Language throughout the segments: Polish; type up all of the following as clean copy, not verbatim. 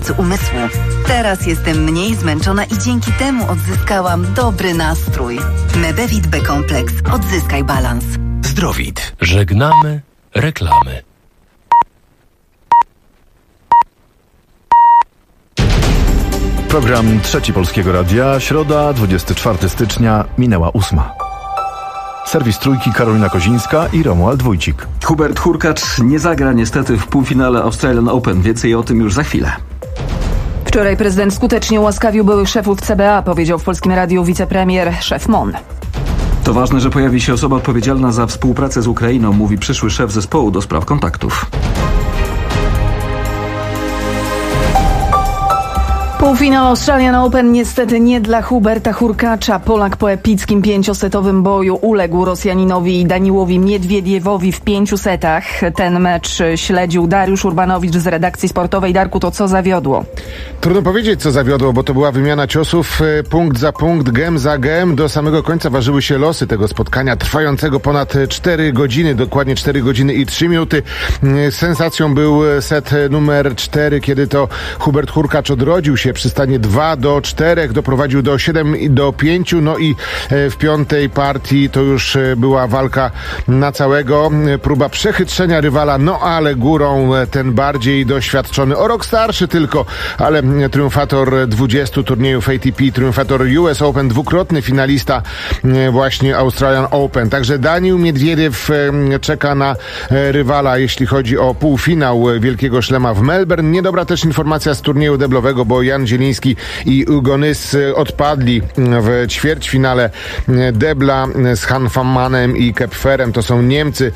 pracy umysłu. Teraz jestem mniej zmęczona i dzięki temu odzyskałam dobry nastrój. Mebevit B-kompleks. Odzyskaj balans. Zdrowit. Żegnamy reklamy. Program Trzeci Polskiego Radia, środa, 24 stycznia, minęła 8. Serwis Trójki, Karolina Kozińska i Romuald Wójcik. Hubert Hurkacz nie zagra niestety w półfinale Australian Open. Więcej o tym już za chwilę. Wczoraj prezydent skutecznie ułaskawił byłych szefów CBA, powiedział w Polskim Radiu wicepremier szef MON. To ważne, że pojawi się osoba odpowiedzialna za współpracę z Ukrainą, mówi przyszły szef zespołu do spraw kontaktów. Półfinał Australian Open niestety nie dla Huberta Hurkacza. Polak po epickim 5-setowym boju uległ Rosjaninowi Daniłowi Miedwiediewowi w 5 setach. Ten mecz śledził Dariusz Urbanowicz z redakcji sportowej. Darku, to co zawiodło? Trudno powiedzieć, co zawiodło, bo to była wymiana ciosów, punkt za punkt, gem za gem. Do samego końca ważyły się losy tego spotkania trwającego ponad 4 godziny, dokładnie 4 godziny i 3 minuty. Sensacją był set numer 4, kiedy to Hubert Hurkacz odrodził się przy stanie 2-4, doprowadził do 7-5, no i w 5. partii to już była walka na całego, próba przechytrzenia rywala, no ale górą ten bardziej doświadczony, o rok starszy tylko, ale triumfator 20 turniejów ATP, triumfator US Open, dwukrotny finalista właśnie Australian Open. Także Daniil Miedwiediew czeka na rywala, jeśli chodzi o półfinał Wielkiego Szlema w Melbourne. Niedobra też informacja z turnieju deblowego, bo Jan Zieliński i Hugo Nys odpadli w ćwierćfinale debla z Hanfmanem i Kepferem. To są Niemcy.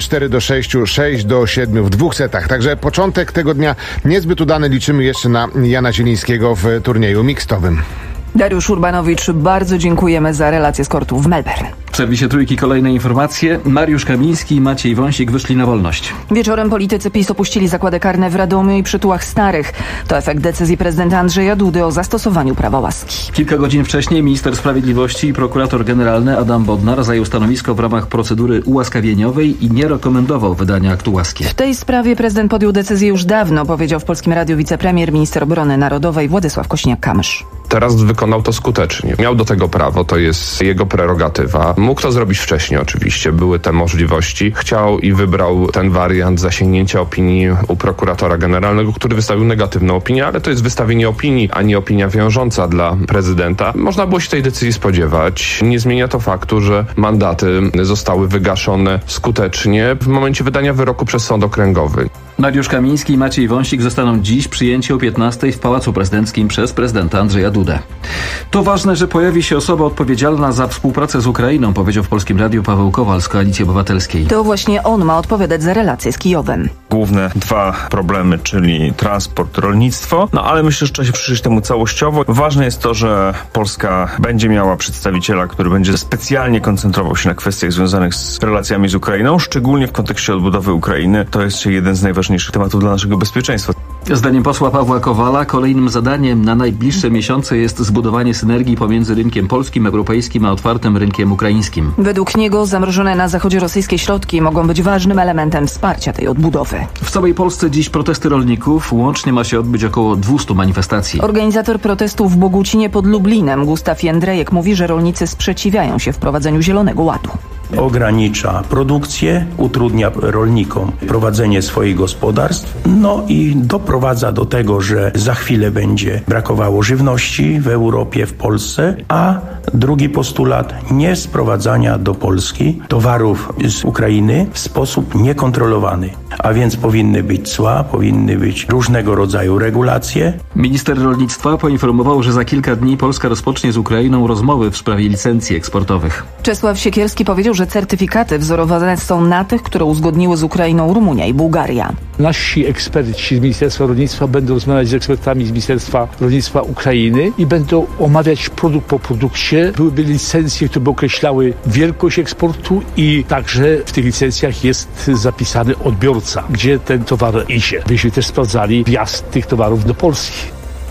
4-6, 6-7 w 2 setach. Także początek tego dnia niezbyt udany. Liczymy jeszcze na Jana Zielińskiego w turnieju mixtowym. Dariusz Urbanowicz, bardzo dziękujemy za relację z kortu w Melbourne. W serwisie Trójki kolejne informacje. Mariusz Kamiński i Maciej Wąsik wyszli na wolność. Wieczorem politycy PiS opuścili zakłady karne w Radomiu i Przytułach Starych. To efekt decyzji prezydenta Andrzeja Dudy o zastosowaniu prawa łaski. Kilka godzin wcześniej minister sprawiedliwości i prokurator generalny Adam Bodnar zajął stanowisko w ramach procedury ułaskawieniowej i nie rekomendował wydania aktu łaski. W tej sprawie prezydent podjął decyzję już dawno, powiedział w Polskim Radiu wicepremier, minister obrony narodowej Władysław Kosiniak-Kamysz. Teraz wykonał to skutecznie. Miał do tego prawo, to jest jego prerogatywa. Mógł to zrobić wcześniej oczywiście, były te możliwości. Chciał i wybrał ten wariant zasięgnięcia opinii u prokuratora generalnego, który wystawił negatywną opinię, ale to jest wystawienie opinii, a nie opinia wiążąca dla prezydenta. Można było się tej decyzji spodziewać. Nie zmienia to faktu, że mandaty zostały wygaszone skutecznie w momencie wydania wyroku przez sąd okręgowy. Mariusz Kamiński i Maciej Wąsik zostaną dziś przyjęci o 15 w Pałacu Prezydenckim przez prezydenta Andrzeja Dudę. To ważne, że pojawi się osoba odpowiedzialna za współpracę z Ukrainą, powiedział w Polskim Radiu Paweł Kowal z Koalicji Obywatelskiej. To właśnie on ma odpowiadać za relacje z Kijowem. Główne 2 problemy, czyli transport, rolnictwo, ale myślę, że trzeba się przyjrzeć temu całościowo. Ważne jest to, że Polska będzie miała przedstawiciela, który będzie specjalnie koncentrował się na kwestiach związanych z relacjami z Ukrainą, szczególnie w kontekście odbudowy Ukrainy. To jest jeden z najważniejszych tematów dla naszego bezpieczeństwa. Zdaniem posła Pawła Kowala kolejnym zadaniem na najbliższe miesiące jest zbudowanie synergii pomiędzy rynkiem polskim, europejskim a otwartym rynkiem ukraińskim. Według niego zamrożone na zachodzie rosyjskie środki mogą być ważnym elementem wsparcia tej odbudowy. W całej Polsce dziś protesty rolników. Łącznie ma się odbyć około 200 manifestacji. Organizator protestów w Bogucinie pod Lublinem, Gustaw Jędrejek, mówi, że rolnicy sprzeciwiają się wprowadzeniu Zielonego Ładu. Ogranicza produkcję, utrudnia rolnikom prowadzenie swoich gospodarstw, i doprowadza do tego, że za chwilę będzie brakowało żywności w Europie, w Polsce, a drugi postulat nie sprowadzania do Polski towarów z Ukrainy w sposób niekontrolowany, a więc powinny być cła, powinny być różnego rodzaju regulacje. Minister rolnictwa poinformował, że za kilka dni Polska rozpocznie z Ukrainą rozmowy w sprawie licencji eksportowych. Czesław Siekierski powiedział, że certyfikaty wzorowane są na tych, które uzgodniły z Ukrainą Rumunia i Bułgaria. Nasi eksperci z Ministerstwa Rolnictwa będą rozmawiać z ekspertami z Ministerstwa Rolnictwa Ukrainy i będą omawiać produkt po produkcie. Byłyby licencje, które by określały wielkość eksportu i także w tych licencjach jest zapisany odbiorca, gdzie ten towar idzie. Byśmy też sprawdzali wjazd tych towarów do Polski.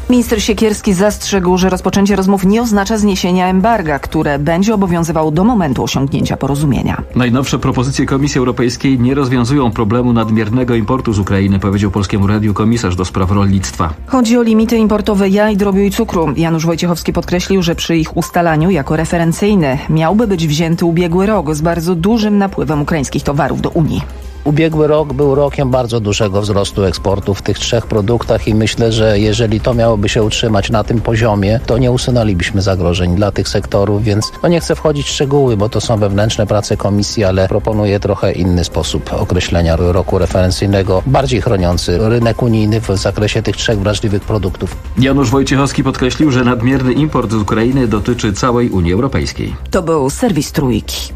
Minister Siekierski zastrzegł, że rozpoczęcie rozmów nie oznacza zniesienia embarga, które będzie obowiązywało do momentu osiągnięcia porozumienia. Najnowsze propozycje Komisji Europejskiej nie rozwiązują problemu nadmiernego importu z Ukrainy, powiedział Polskiemu Radiu komisarz do spraw rolnictwa. Chodzi o limity importowe jaj, drobiu i cukru. Janusz Wojciechowski podkreślił, że przy ich ustalaniu jako referencyjny miałby być wzięty ubiegły rok z bardzo dużym napływem ukraińskich towarów do Unii. Ubiegły rok był rokiem bardzo dużego wzrostu eksportu w tych trzech produktach i myślę, że jeżeli to miałoby się utrzymać na tym poziomie, to nie usunęlibyśmy zagrożeń dla tych sektorów, więc nie chcę wchodzić w szczegóły, bo to są wewnętrzne prace komisji, ale proponuję trochę inny sposób określenia roku referencyjnego, bardziej chroniący rynek unijny w zakresie tych trzech wrażliwych produktów. Janusz Wojciechowski podkreślił, że nadmierny import z Ukrainy dotyczy całej Unii Europejskiej. To był serwis Trójki.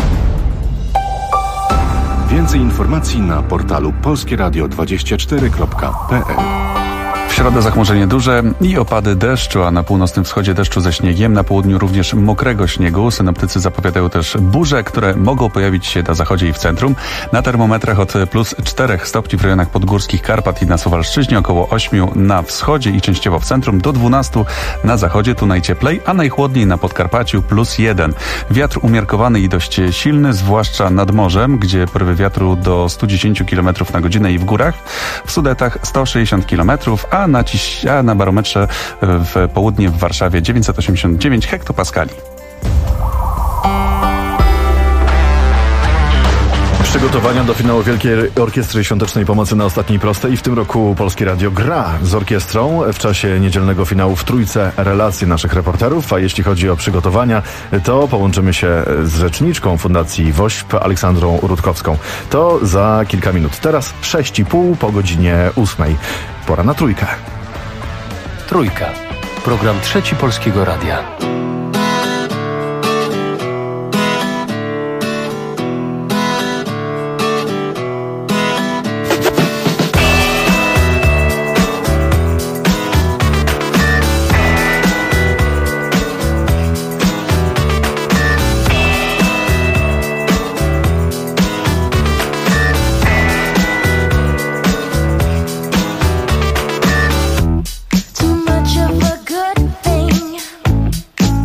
Więcej informacji na portalu polskieradio24.pl. W środę zachmurzenie duże i opady deszczu, a na północnym wschodzie deszczu ze śniegiem, na południu również mokrego śniegu. Synoptycy zapowiadają też burze, które mogą pojawić się na zachodzie i w centrum. Na termometrach od plus 4 stopni w rejonach podgórskich Karpat i na Suwalszczyźnie, około 8 na wschodzie i częściowo w centrum, do 12 na zachodzie, tu najcieplej, a najchłodniej na Podkarpaciu plus 1. Wiatr umiarkowany i dość silny, zwłaszcza nad morzem, gdzie porywy wiatru do 110 km na godzinę i w górach. W Sudetach 160 km, a na barometrze w południe w Warszawie 989 hektopaskali. Przygotowania do finału Wielkiej Orkiestry Świątecznej Pomocy na ostatniej prostej. W tym roku Polskie Radio gra z orkiestrą w czasie niedzielnego finału w Trójce relacje naszych reporterów. A jeśli chodzi o przygotowania, to połączymy się z rzeczniczką Fundacji WOŚP Aleksandrą Rutkowską. To za kilka minut. Teraz 6:30 po godzinie 8. Pora na Trójkę. Trójka. Program Trzeci Polskiego Radia. Too much of a good thing.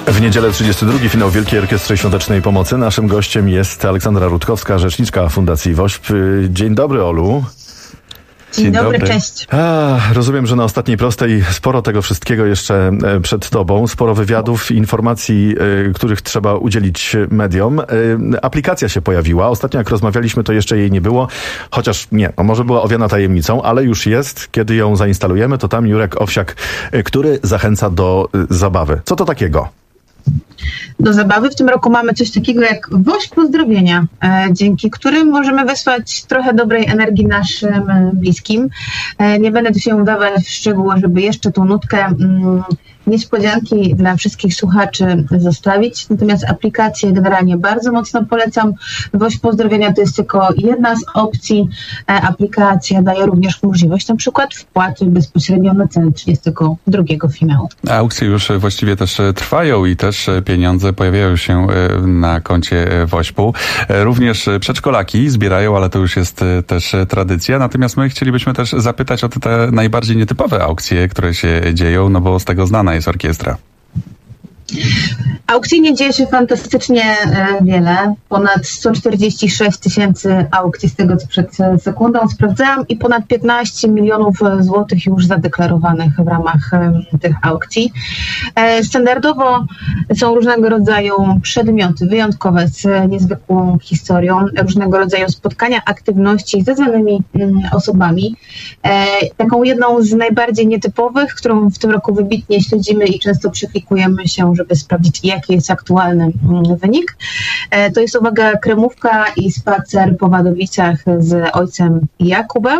W niedzielę 32. finał Wielkiej Orkiestry Świątecznej Pomocy. Naszym gościem jest Aleksandra Rutkowska, rzeczniczka Fundacji WOŚP. Dzień dobry, Olu. Dzień dobry, cześć. Rozumiem, że na ostatniej prostej sporo tego wszystkiego jeszcze przed tobą, sporo wywiadów, informacji, których trzeba udzielić mediom. Aplikacja się pojawiła. Ostatnio jak rozmawialiśmy, to jeszcze jej nie było, chociaż nie, może była owiana tajemnicą, ale już jest. Kiedy ją zainstalujemy, to tam Jurek Owsiak, który zachęca do zabawy. Co to takiego? Do zabawy w tym roku mamy coś takiego jak WOŚP Pozdrowienia, dzięki którym możemy wysłać trochę dobrej energii naszym bliskim. Nie będę tu się udawać w szczegóły, żeby jeszcze tą nutkę niespodzianki dla wszystkich słuchaczy zostawić. Natomiast aplikację generalnie bardzo mocno polecam. WOŚP Pozdrowienia to jest tylko jedna z opcji. Aplikacja daje również możliwość na przykład wpłaty bezpośrednio na cenę 32 finału. Aukcje już właściwie też trwają i też pieniądze pojawiają się na koncie WOŚP-u. Również przedszkolaki zbierają, ale to już jest też tradycja. Natomiast my chcielibyśmy też zapytać o te najbardziej nietypowe aukcje, które się dzieją, no bo z tego znana jest orkiestra. Aukcyjnie dzieje się fantastycznie wiele. Ponad 146 000 aukcji z tego, co przed sekundą sprawdzałam, i ponad 15 milionów złotych już zadeklarowanych w ramach tych aukcji. Standardowo są różnego rodzaju przedmioty wyjątkowe z niezwykłą historią, różnego rodzaju spotkania, aktywności ze znanymi osobami. Taką jedną z najbardziej nietypowych, którą w tym roku wybitnie śledzimy i często przeklikujemy się, żeby sprawdzić, jaki jest aktualny wynik. To jest, uwaga, kremówka i spacer po Wadowicach z ojcem Jakubem,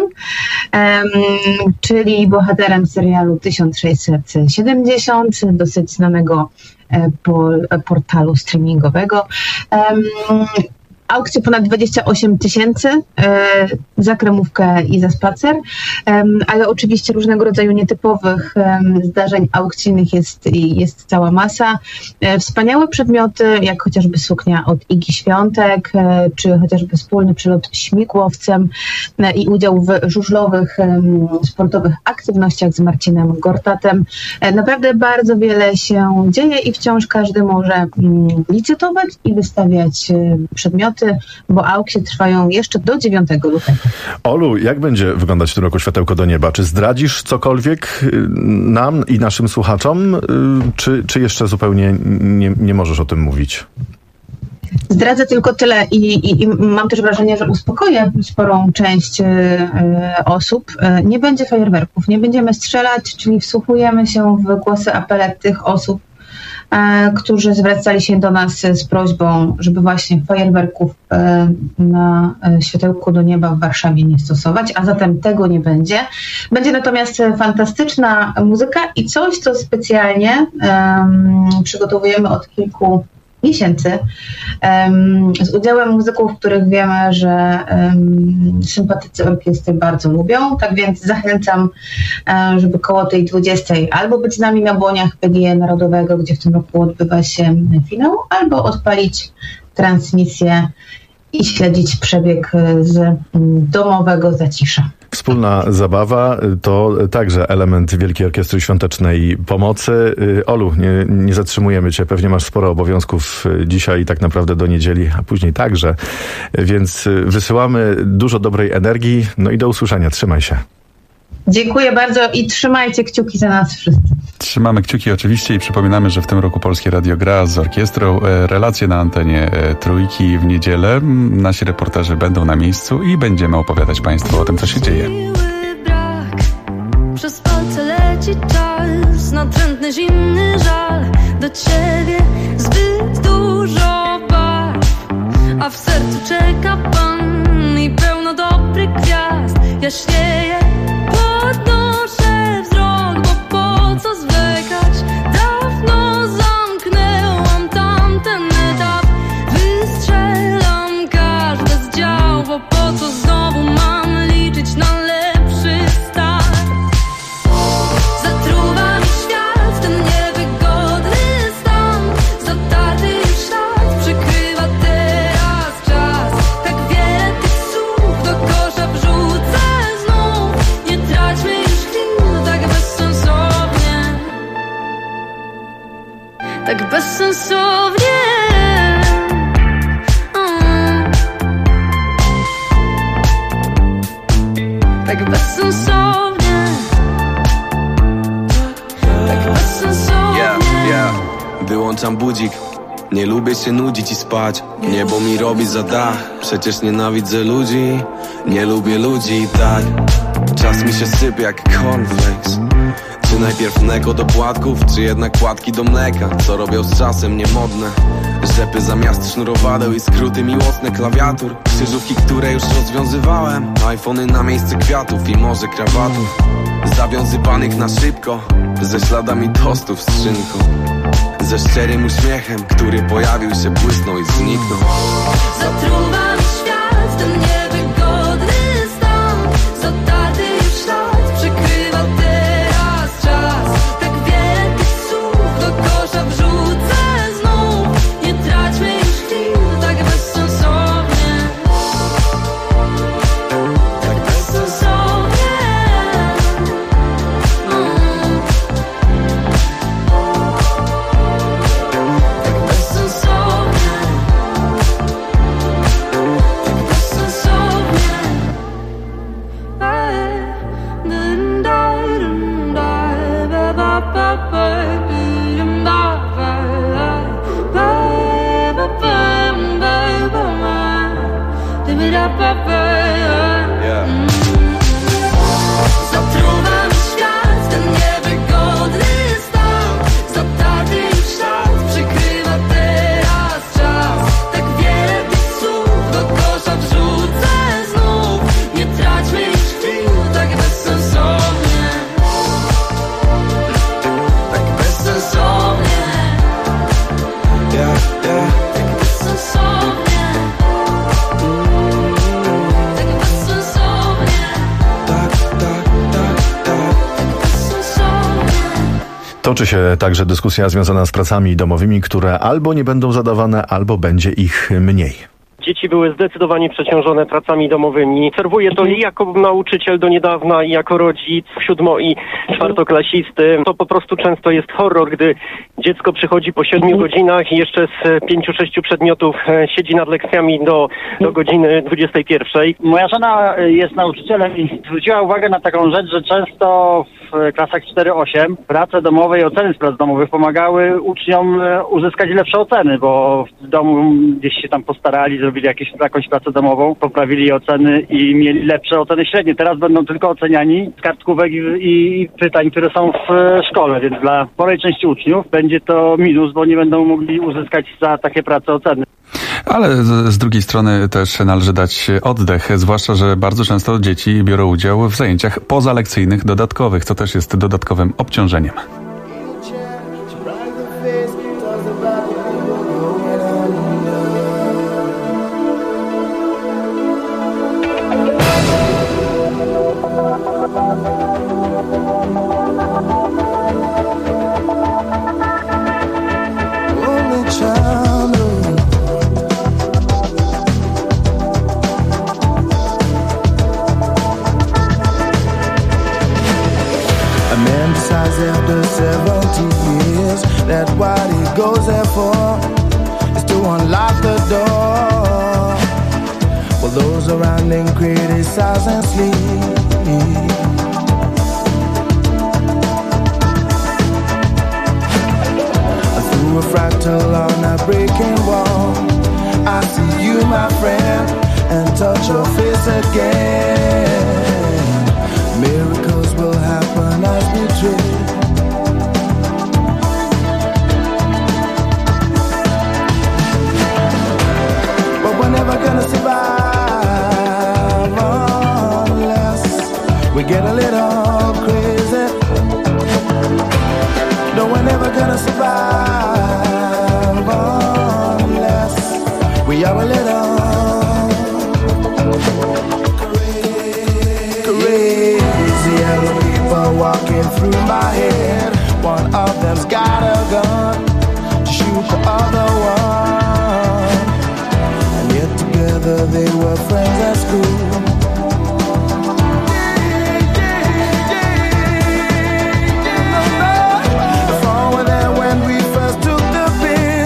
czyli bohaterem serialu 1670, dosyć znanego portalu streamingowego. Aukcje ponad 28 000 za kremówkę i za spacer, ale oczywiście różnego rodzaju nietypowych zdarzeń aukcyjnych jest cała masa. Wspaniałe przedmioty, jak chociażby suknia od Igi Świątek, czy chociażby wspólny przelot śmigłowcem i udział w żużlowych, sportowych aktywnościach z Marcinem Gortatem. Naprawdę bardzo wiele się dzieje i wciąż każdy może licytować i wystawiać przedmioty, bo aukcje trwają jeszcze do 9 lutego. Olu, jak będzie wyglądać w tym roku Światełko do Nieba? Czy zdradzisz cokolwiek nam i naszym słuchaczom, czy jeszcze zupełnie nie możesz o tym mówić? Zdradzę tylko tyle i mam też wrażenie, że uspokoję sporą część osób. Nie będzie fajerwerków, nie będziemy strzelać, czyli wsłuchujemy się w głosy, apele tych osób, którzy zwracali się do nas z prośbą, żeby właśnie fajerwerków na Światełku do Nieba w Warszawie nie stosować, a zatem tego nie będzie. Będzie natomiast fantastyczna muzyka i coś, co specjalnie przygotowujemy od kilku miesięcy, z udziałem muzyków, których wiemy, że sympatycy orkiestry bardzo lubią. Tak więc zachęcam, żeby koło tej 20 albo być z nami na błoniach PGE Narodowego, gdzie w tym roku odbywa się finał, albo odpalić transmisję i śledzić przebieg z domowego zacisza. Wspólna zabawa to także element Wielkiej Orkiestry Świątecznej Pomocy. Olu, nie zatrzymujemy cię, pewnie masz sporo obowiązków dzisiaj i tak naprawdę do niedzieli, a później także, więc wysyłamy dużo dobrej energii, no i do usłyszenia, trzymaj się. Dziękuję bardzo i trzymajcie kciuki za nas wszyscy. Trzymamy kciuki oczywiście i przypominamy, że w tym roku Polskie Radio gra z orkiestrą. Relacje na antenie Trójki w niedzielę. Nasi reporterzy będą na miejscu i będziemy opowiadać Państwu o tym, co się dzieje. Przez palce leci czas, natrętny, zimny żal. Do ciebie zbyt dużo barw, a w sercu czeka Pan i pełno dobrych gwiazd. Jaśnieje, podnoszę wzrok, bo po co zwlekać? Dawno zamknęłam tamten etap. Wystrzelam każde z dział, bo po co znowu mam liczyć na lepszy start? Zatruwa mi świat ten niewygodny stan. Zatarty już ślad przykrywa teraz czas. Tak wiele tych słów do kosza wrzucę znów. bezsensownie. Tak bezsensownie. Tak bezsensownie. Wyłączam budzik. Nie lubię się nudzić i spać. Niebo mi robi za dach. Przecież nienawidzę ludzi. Nie lubię ludzi i tak. Czas mi się sypie jak cornflakes. Czy najpierw mleko do płatków, czy jednak płatki do mleka? Co robią z czasem niemodne? Rzepy zamiast sznurowadeł i skróty miłosne klawiatur. Krzyżówki, które już rozwiązywałem. iPhony na miejsce kwiatów i może krawatów zawiązywanych na szybko, ze śladami tostów z szynką, ze szczerym uśmiechem, który pojawił się, błysnął i zniknął. Zatruwam świat, ten niewygodny stan. Zatarty już ślad przykrywa teraz czas. Tak wiele tych słów do kosza wrzucę znów. Nie traćmy już chwil tak bezsensownie. Tak bezsensownie. Zatruwam świat, ten niewygodny stan. Zatarty już ślad przykrywa teraz czas. Tak wiele tych słów do kosza wrzucę znów. Nie traćmy już chwil tak bezsensownie. Tak bezsensownie. Tak bezsensownie. Toczy się także dyskusja związana z pracami domowymi, które albo nie będą zadawane, albo będzie ich mniej. Dzieci były zdecydowanie przeciążone pracami domowymi. Obserwuję to i jako nauczyciel do niedawna, i jako rodzic siódmo- i czwartoklasisty. To po prostu często jest horror, gdy dziecko przychodzi po 7 godzinach i jeszcze z 5-6 przedmiotów siedzi nad lekcjami do godziny 21. Moja żona jest nauczycielem i zwróciła uwagę na taką rzecz, że często w klasach 4-8 prace domowe i oceny z prac domowych pomagały uczniom uzyskać lepsze oceny, bo w domu gdzieś się tam postarali, zrobili jakąś pracę domową, poprawili oceny i mieli lepsze oceny średnie. Teraz będą tylko oceniani z kartkówek i pytań, które są w szkole, więc dla sporej części uczniów będzie to minus, bo nie będą mogli uzyskać za takie prace oceny. Ale z drugiej strony też należy dać oddech, zwłaszcza, że bardzo często dzieci biorą udział w zajęciach pozalekcyjnych dodatkowych, co też jest dodatkowym obciążeniem. After 70 years, that what he goes there for is to unlock the door. While those around him criticize and sleep. Through a fractal on a breaking wall, I see you, my friend, and touch your face again. Miracles will happen as we dream. But we're never gonna survive unless we get a little crazy. No, we're never gonna survive unless we are a little yellow people walking through my head. One of them's got a gun to shoot the other one. And yet together they were friends at school. The fall were there when we first took the big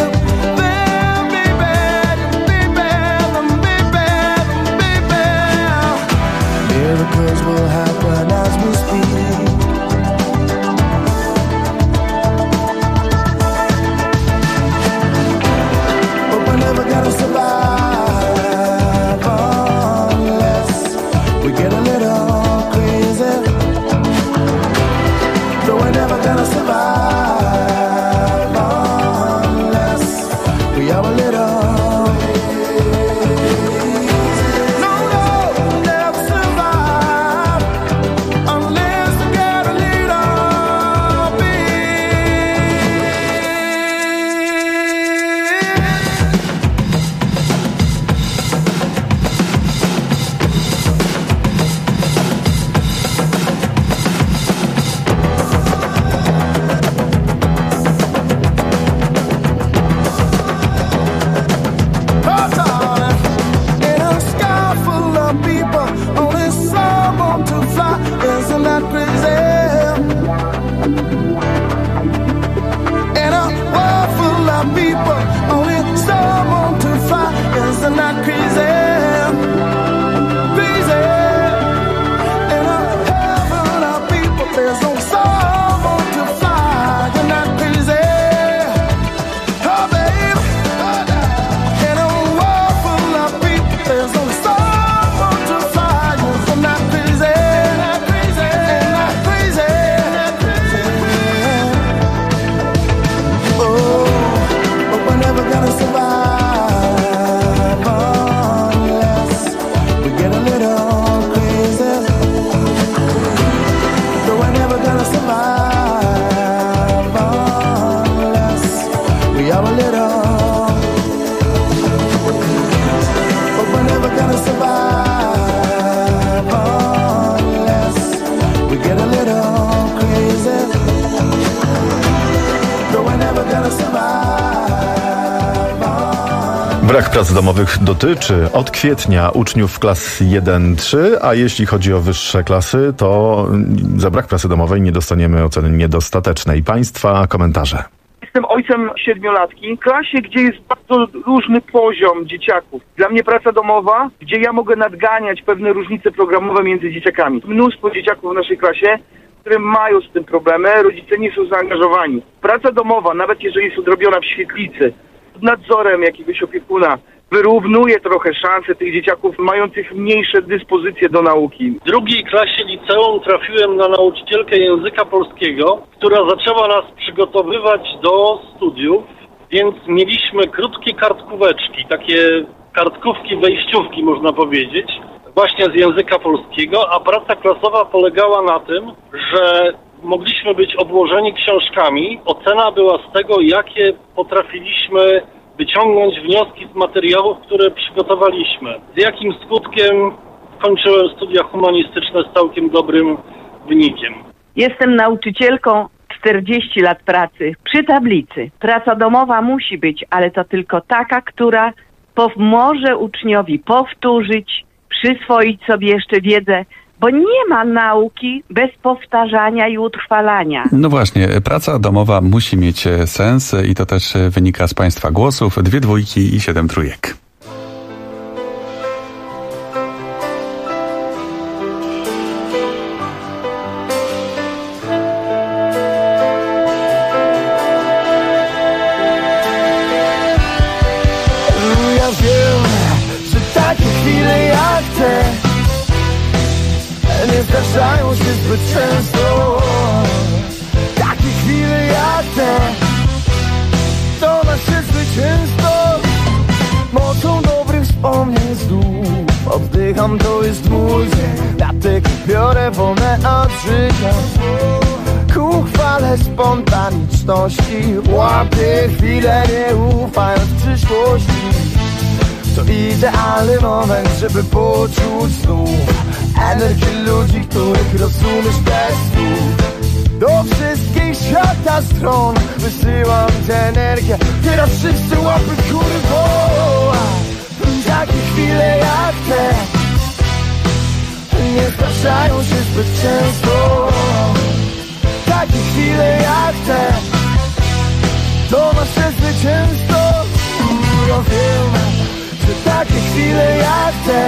Brak prac domowych dotyczy od kwietnia uczniów klas 1-3, a jeśli chodzi o wyższe klasy, to za brak pracy domowej nie dostaniemy oceny niedostatecznej. Państwa komentarze. Jestem ojcem 7-latki w klasie, gdzie jest bardzo różny poziom dzieciaków. Dla mnie praca domowa, gdzie ja mogę nadganiać pewne różnice programowe między dzieciakami. Mnóstwo dzieciaków w naszej klasie, które mają z tym problemy, rodzice nie są zaangażowani. Praca domowa, nawet jeżeli jest odrobiona w świetlicy, pod nadzorem jakiegoś opiekuna, wyrównuje trochę szanse tych dzieciaków mających mniejsze dyspozycje do nauki. W drugiej klasie liceum trafiłem na nauczycielkę języka polskiego, która zaczęła nas przygotowywać do studiów, więc mieliśmy krótkie kartkóweczki, takie kartkówki, wejściówki można powiedzieć, właśnie z języka polskiego, a praca klasowa polegała na tym, że mogliśmy być obłożeni książkami. Ocena była z tego, jakie potrafiliśmy wyciągnąć wnioski z materiałów, które przygotowaliśmy. Z jakim skutkiem kończyłem studia humanistyczne z całkiem dobrym wynikiem. Jestem nauczycielką, 40 lat pracy przy tablicy. Praca domowa musi być, ale to tylko taka, która pomoże uczniowi powtórzyć, przyswoić sobie jeszcze wiedzę, bo nie ma nauki bez powtarzania i utrwalania. No właśnie, praca domowa musi mieć sens i to też wynika z Państwa głosów. 2 dwójki i 7 trójek. Ja wiem, że takie chwile jak te nie zdarzają się zbyt często. Takie chwile jak te to nasze zwycięstwo. Mocą dobrych wspomnień znów oddycham, to jest mój dzień. Dlatego biorę wolne od życia ku chwale spontaniczności. Łapię chwilę, nie ufając przyszłości. To idealny moment, żeby poczuć znów energię ludzi, których rozumiesz bez słów. Do wszystkich świata stron wysyłam tę energię. Teraz wszyscy łapy kurwo. Takie chwile jak te nie zdarzają się zbyt często. Takie chwile jak te to nasze zwycięstwo. Ja wiem, że takie chwile jak te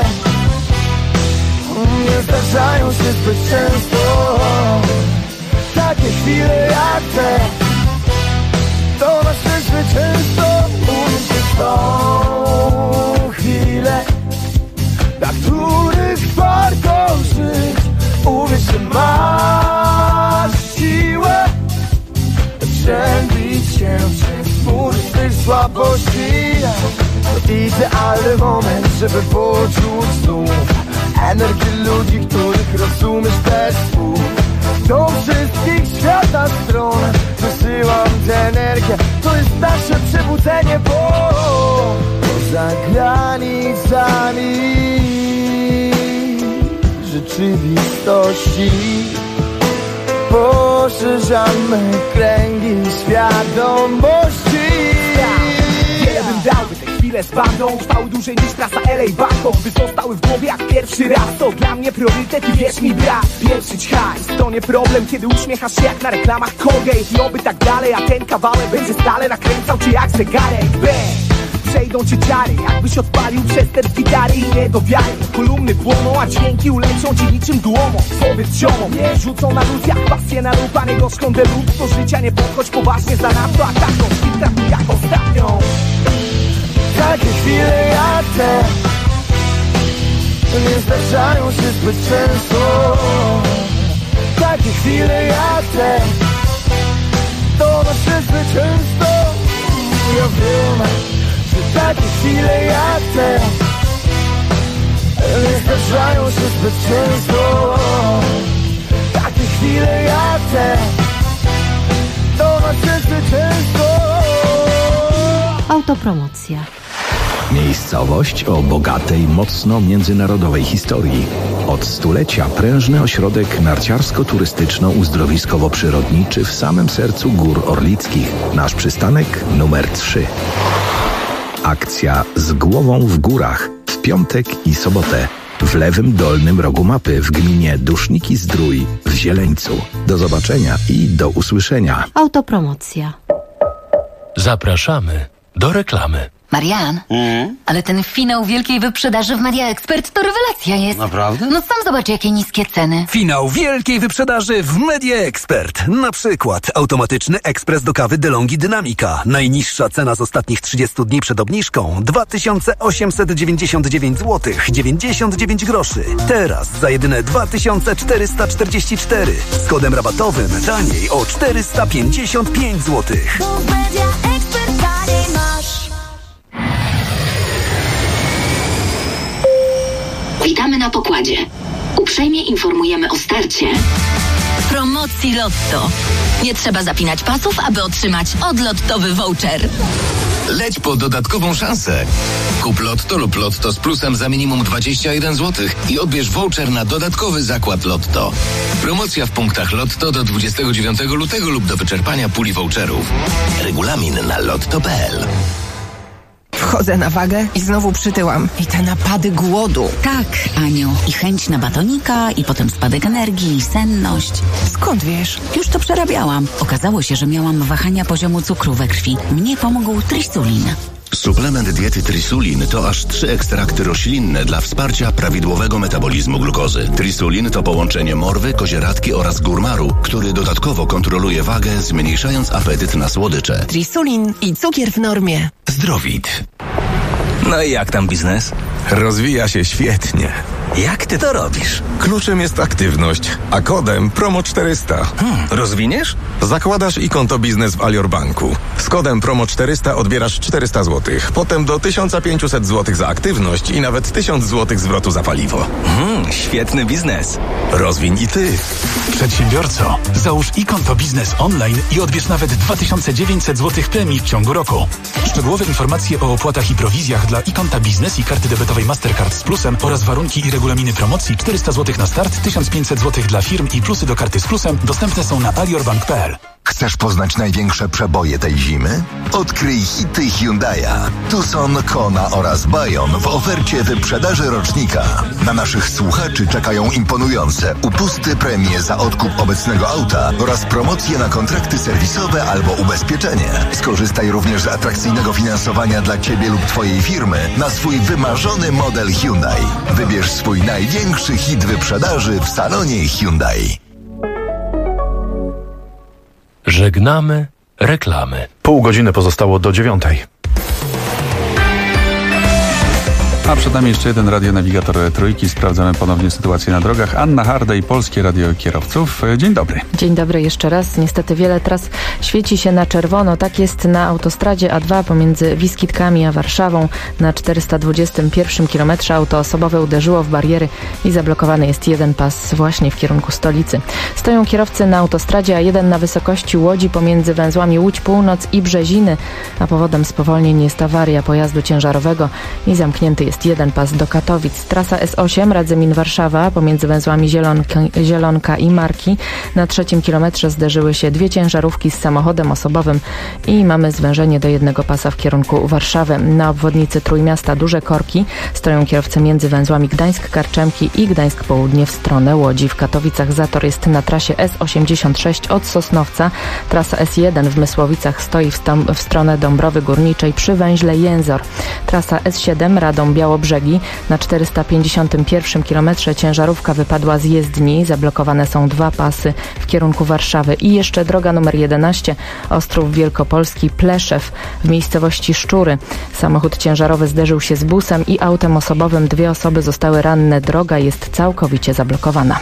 nie zdarzają się zbyt często. Takie chwile jak te to nasze zwycięstwo. Uwierz w tą chwilę, dla których warto żyć. Uwierz, że masz siłę przebić się przez mur swych słabości. To idealny moment, żeby poczuć znów energię ludzi, których rozumiesz bez słów. Do wszystkich świata stron wysyłam tę energię. To jest nasze przebudzenie, bo poza granicami rzeczywistości poszerzamy kręgi świadomości. Wiele bym dał, by te chwile z bandą trwały dłużej niż trasa LA Bangkok, by zostały w głowie jak pierwszy raz. To dla mnie priorytet i wierz mi brat, pieprzyć hajs to nie problem, kiedy uśmiechasz się jak na reklamach Colgate. I oby tak dalej, a ten kawałek będzie stale nakręcał cię jak zegarek. Przejdą cię ciary, jakbyś odpalił przester z gitary i nie do wiary. Kolumny płoną, a dźwięki uleczą ci niczym dłomą. Powiedz ziomom, nie rzucą na luz jak pasję na lub, a nie gorzką delut. Do życia nie podchodź poważnie za nadto, a taką traktuj jak ostatnią. Takie chwile jak te nie zdarzają się zbyt często. Takie chwile jak te to nasze zwycięstwo. Ja wiem, że takie chwile jak te nie zdarzają się zbyt często. Takie chwile jak te to nasze zwycięstwo. Autopromocja. Miejscowość o bogatej, mocno międzynarodowej historii. Od stulecia prężny ośrodek narciarsko-turystyczno-uzdrowiskowo-przyrodniczy w samym sercu Gór Orlickich. Nasz przystanek numer 3. Akcja Z głową w górach w piątek i sobotę w lewym dolnym rogu mapy w gminie Duszniki-Zdrój w Zieleńcu. Do zobaczenia i do usłyszenia. Autopromocja. Zapraszamy do reklamy. Marian, ale ten finał wielkiej wyprzedaży w Media Expert to rewelacja jest. Naprawdę? No sam zobacz, jakie niskie ceny. Finał wielkiej wyprzedaży w Media Expert. Na przykład automatyczny ekspres do kawy DeLonghi Dynamika. Najniższa cena z ostatnich 30 dni przed obniżką 2899 zł 99 groszy. Teraz za jedyne 2444. Z kodem rabatowym taniej o 455 zł. Witamy na pokładzie. Uprzejmie informujemy o starcie promocji Lotto. Nie trzeba zapinać pasów, aby otrzymać odlottowy voucher. Leć po dodatkową szansę. Kup Lotto lub Lotto z plusem za minimum 21 zł i odbierz voucher na dodatkowy zakład Lotto. Promocja w punktach Lotto do 29 lutego lub do wyczerpania puli voucherów. Regulamin na lotto.pl. Wchodzę na wagę i znowu przytyłam. I te napady głodu. Tak, Aniu. I chęć na batonika, i potem spadek energii, i senność. Skąd wiesz? Już to przerabiałam. Okazało się, że miałam wahania poziomu cukru we krwi. Mnie pomógł Trisulin. Suplement diety Trisulin to aż 3 ekstrakty roślinne dla wsparcia prawidłowego metabolizmu glukozy. Trisulin to połączenie morwy, kozieradki oraz górmaru, który dodatkowo kontroluje wagę, zmniejszając apetyt na słodycze. Trisulin i cukier w normie. Zdrowit. No i jak tam biznes? Rozwija się świetnie. Jak ty to robisz? Kluczem jest aktywność, a kodem PROMO400. Rozwiniesz? Zakładasz i konto biznes w Alior Banku. Z kodem PROMO400 odbierasz 400 zł. Potem do 1500 zł za aktywność i nawet 1000 zł zwrotu za paliwo. Świetny biznes. Rozwiń i ty. Przedsiębiorco, załóż i konto biznes online i odbierz nawet 2900 zł premii w ciągu roku. Szczegółowe informacje o opłatach i prowizjach dla i konta biznes i karty debetowej Mastercard z plusem oraz warunki i regulaminy promocji 400 zł na start, 1500 zł dla firm i plusy do karty z plusem dostępne są na aliorbank.pl. Chcesz poznać największe przeboje tej zimy? Odkryj hity Hyundai'a. Tucson, Kona oraz Bayon w ofercie wyprzedaży rocznika. Na naszych słuchaczy czekają imponujące upusty premie za odkup obecnego auta oraz promocje na kontrakty serwisowe albo ubezpieczenie. Skorzystaj również z atrakcyjnego finansowania dla Ciebie lub Twojej firmy na swój wymarzony model Hyundai. Wybierz swój największy hit wyprzedaży w salonie Hyundai. Żegnamy reklamy. Pół godziny pozostało do 9:00. A przed nami jeszcze jeden radionawigator Trójki. Sprawdzamy ponownie sytuację na drogach. Anna Hardej, Polskie Radio Kierowców. Dzień dobry. Dzień dobry jeszcze raz. Niestety wiele tras świeci się na czerwono. Tak jest na autostradzie A2 pomiędzy Wiskitkami a Warszawą. Na 421 kilometrze auto osobowe uderzyło w bariery i zablokowany jest jeden pas właśnie w kierunku stolicy. Stoją kierowcy na autostradzie A1 na wysokości Łodzi pomiędzy węzłami Łódź Północ i Brzeziny, a powodem spowolnień jest awaria pojazdu ciężarowego i zamknięty jest jeden pas do Katowic. Trasa S8 Radzymin-Warszawa pomiędzy węzłami Zielonka i Marki. Na 3. kilometrze zderzyły się dwie ciężarówki z samochodem osobowym i mamy zwężenie do jednego pasa w kierunku Warszawy. Na obwodnicy Trójmiasta duże korki. Stoją kierowcy między węzłami Gdańsk-Karczemki i Gdańsk-Południe w stronę Łodzi. W Katowicach zator jest na trasie S86 od Sosnowca. Trasa S1 w Mysłowicach stoi w stronę Dąbrowy Górniczej przy węźle Jęzor. Trasa S7 Radom-Białobrzegi. Na 451 kilometrze ciężarówka wypadła z jezdni. Zablokowane są dwa pasy w kierunku Warszawy. I jeszcze droga numer 11 Ostrów Wielkopolski Pleszew w miejscowości Szczury. Samochód ciężarowy zderzył się z busem i autem osobowym. Dwie osoby zostały ranne. Droga jest całkowicie zablokowana.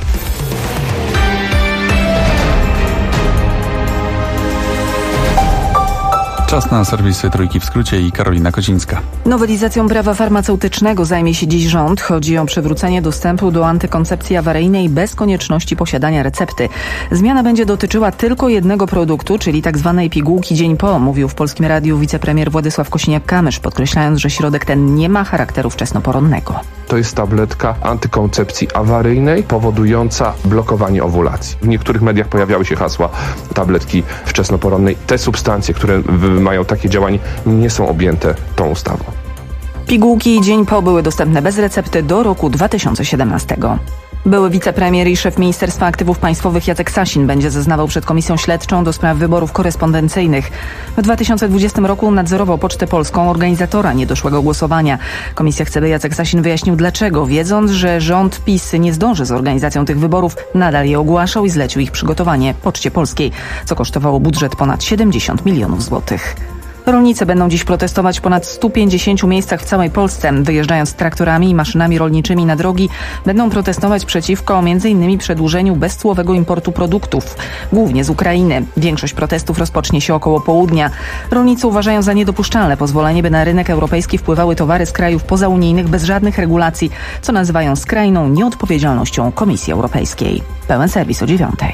Czas na serwis Trójki w skrócie i Karolina Kozińska. Nowelizacją prawa farmaceutycznego zajmie się dziś rząd. Chodzi o przywrócenie dostępu do antykoncepcji awaryjnej bez konieczności posiadania recepty. Zmiana będzie dotyczyła tylko jednego produktu, czyli tzw. pigułki dzień po, mówił w Polskim Radiu wicepremier Władysław Kosiniak-Kamysz, podkreślając, że środek ten nie ma charakteru wczesnoporonnego. To jest tabletka antykoncepcji awaryjnej powodująca blokowanie owulacji. W niektórych mediach pojawiały się hasła tabletki wczesnoporonnej. Te substancje, które mają takie działanie, nie są objęte tą ustawą. Pigułki dzień po były dostępne bez recepty do roku 2017. Były wicepremier i szef Ministerstwa Aktywów Państwowych Jacek Sasin będzie zeznawał przed Komisją Śledczą do spraw wyborów korespondencyjnych. W 2020 roku nadzorował Pocztę Polską, organizatora niedoszłego głosowania. Komisja chce, by Jacek Sasin wyjaśnił dlaczego, wiedząc, że rząd PiS nie zdąży z organizacją tych wyborów, nadal je ogłaszał i zlecił ich przygotowanie Poczcie Polskiej, co kosztowało budżet ponad 70 milionów złotych. Rolnicy będą dziś protestować w ponad 150 miejscach w całej Polsce. Wyjeżdżając traktorami i maszynami rolniczymi na drogi, będą protestować przeciwko m.in. przedłużeniu bezcłowego importu produktów, głównie z Ukrainy. Większość protestów rozpocznie się około południa. Rolnicy uważają za niedopuszczalne pozwolenie, by na rynek europejski wpływały towary z krajów pozaunijnych bez żadnych regulacji, co nazywają skrajną nieodpowiedzialnością Komisji Europejskiej. Pełen serwis o 9:00.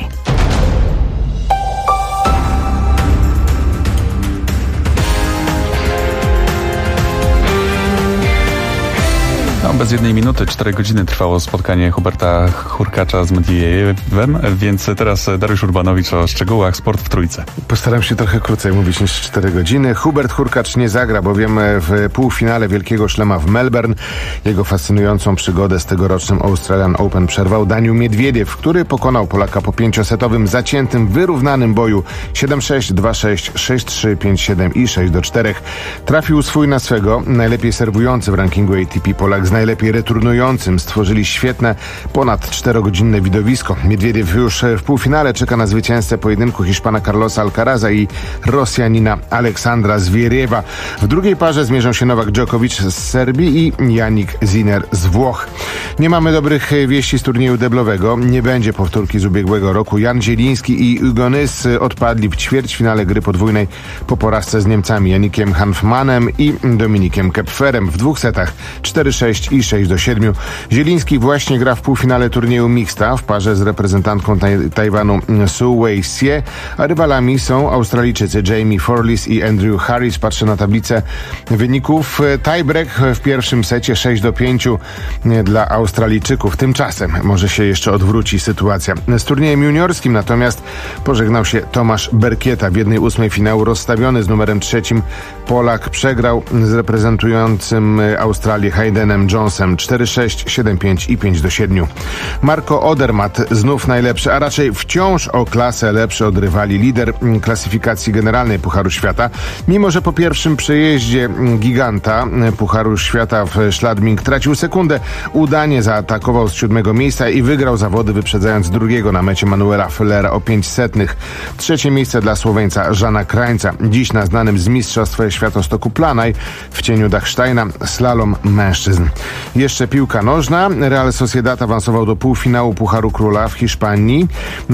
Bez 1 minuty, 4 godziny trwało spotkanie Huberta Hurkacza z Medwiedewem, więc teraz Dariusz Urbanowicz o szczegółach. Sport w trójce. Postaram się trochę krócej mówić niż 4 godziny. Hubert Hurkacz nie zagra, bowiem w półfinale Wielkiego Szlema w Melbourne jego fascynującą przygodę z tegorocznym Australian Open przerwał Daniil Miedwiediew, który pokonał Polaka po 5-setowym, zaciętym, wyrównanym boju 7-6, 2-6, 6-3, 5-7 i 6-4. Trafił swój na swego, najlepiej serwujący w rankingu ATP Polak z najlepiej returnującym. Stworzyli świetne, ponad 4-godzinne widowisko. Miedwiediew już w półfinale czeka na zwycięzcę pojedynku Hiszpana Carlosa Alcaraza i Rosjanina Aleksandra Zwieriewa. W drugiej parze zmierzą się Nowak Djokovic z Serbii i Jannik Sinner z Włoch. Nie mamy dobrych wieści z turnieju deblowego. Nie będzie powtórki z ubiegłego roku. Jan Zieliński i Hugo Nys odpadli w ćwierćfinale gry podwójnej po porażce z Niemcami Jannikiem Hanfmanem i Dominikiem Kepferem w 2 setach 4-6 i 6-7. Zieliński właśnie gra w półfinale turnieju mixta w parze z reprezentantką Tajwanu Su Wei-sie, a rywalami są Australijczycy Jamie Forlis i Andrew Harris. Patrzę na tablicę wyników. Tiebreak w pierwszym secie 6-5 dla Australijczyków. Tymczasem może się jeszcze odwróci sytuacja. Z turniejem juniorskim natomiast pożegnał się Tomasz Berkieta. W 1/8 finału rozstawiony z numerem 3 Polak przegrał z reprezentującym Australię Haydenem Jonesem 4-6, 7-5 i 5-7. Marco Odermatt znów najlepszy, a raczej wciąż o klasę lepszy od rywali, lider klasyfikacji generalnej Pucharu Świata. Mimo że po pierwszym przejeździe giganta Pucharu Świata w Schladming tracił sekundę, udanie zaatakował z 7 miejsca i wygrał zawody, wyprzedzając drugiego na mecie Manuela Föllera o 0,05. Trzecie miejsce dla Słoweńca Žana Krańca. Dziś na znanym z Mistrzostw Światostoku Planaj w cieniu Dachsteina slalom mężczyzn. Jeszcze piłka nożna. Real Sociedad awansował do półfinału Pucharu Króla w Hiszpanii.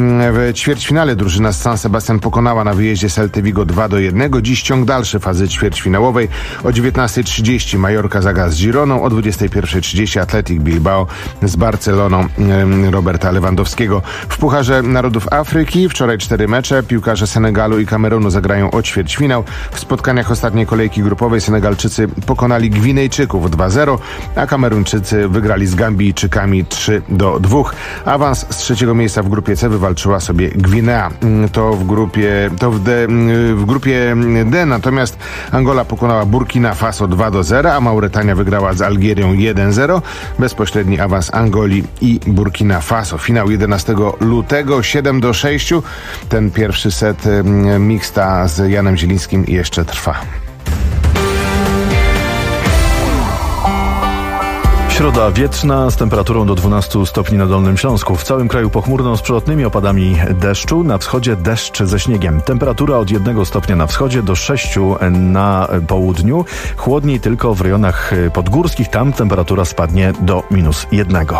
W ćwierćfinale drużyna z San Sebastian pokonała na wyjeździe Celtę Vigo 2-1. Dziś ciąg dalszy fazy ćwierćfinałowej. O 19:30 Majorka zagra z Gironą, o 21:30 Athletic Bilbao z Barceloną Roberta Lewandowskiego. W Pucharze Narodów Afryki wczoraj 4 mecze. Piłkarze Senegalu i Kamerunu zagrają o ćwierćfinał. W spotkaniach ostatniej kolejki grupowej Senegalczycy pokonali Gwinejczyków 2-0, a Kameruńczycy wygrali z Gambijczykami 3-2. Awans z 3. miejsca w grupie C wywalczyła sobie Gwinea. W grupie D natomiast Angola pokonała Burkina Faso 2-0, a Mauretania wygrała z Algierią 1-0. Bezpośredni awans Angolii i Burkina Faso. Finał 11 lutego 7-6. Ten pierwszy set mixta z Janem Zielińskim jeszcze trwa. Środa wietrzna z temperaturą do 12 stopni na Dolnym Śląsku. W całym kraju pochmurno z przelotnymi opadami deszczu. Na wschodzie deszcz ze śniegiem. Temperatura od 1 stopnia na wschodzie do 6 na południu. Chłodniej tylko w rejonach podgórskich. Tam temperatura spadnie do -1.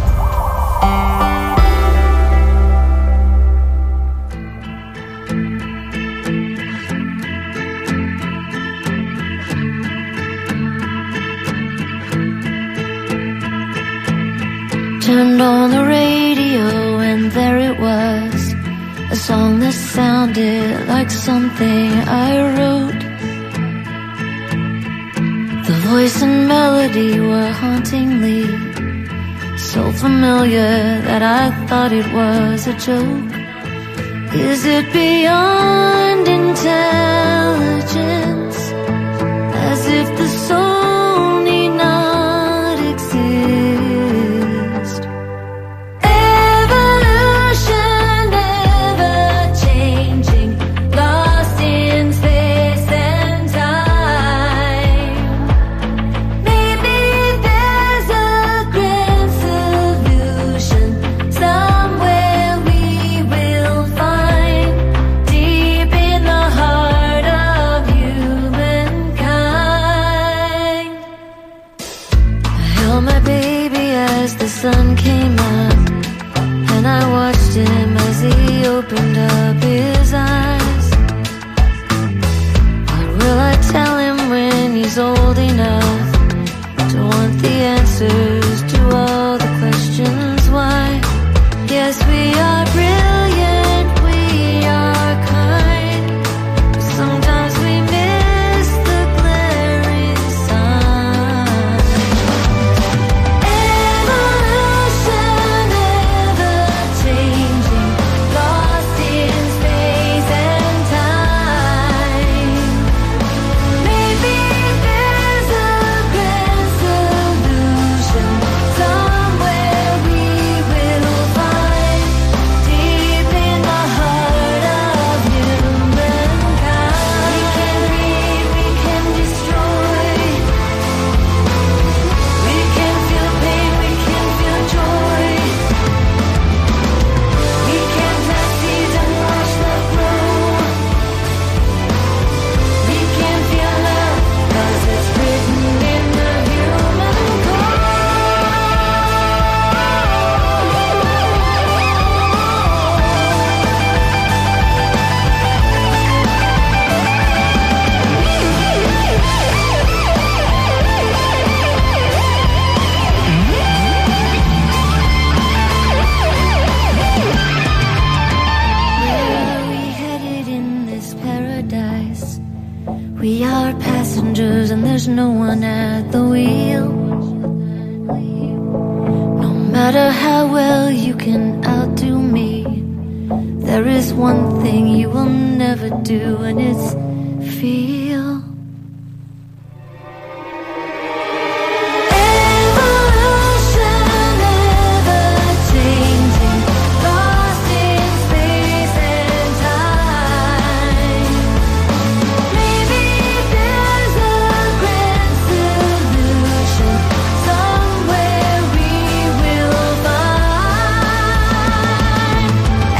Turned on the radio and there it was, a song that sounded like something I wrote. The voice and melody were hauntingly so familiar that I thought it was a joke. Is it beyond intelligence? As if the soul need not exist. Evolution, ever changing, lost in space and time. Maybe there's a grand solution somewhere we will find, deep in the heart of humankind. I held my baby as the sun came up, and I watched him as he opened up his eyes. What will I tell him when he's old enough to want the answers to all the questions why? Yes, we are brilliant, we are kind, but sometimes we miss the glaring sign. Evolution, ever changing, lost in space and time. Maybe there's a grand solution somewhere we will find, deep in the heart of humankind. We can read, we can destroy, we can feel pain, we can feel joy. We can plant seeds and watch them grow. We can feel love, 'cause it's written in the human Where are we headed in this paradise? We are passengers and there's no one at the wheel. No matter how well you can outdo me, there is one thing you will never do, and it's feel. Evolution, ever changing, lost in space and time. Maybe there's a grand solution somewhere we will find.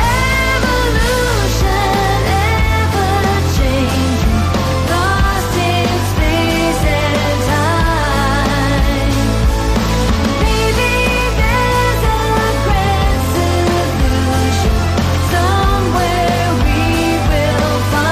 Evolution, ever changing, lost in space and time. Maybe there's a grand solution somewhere we will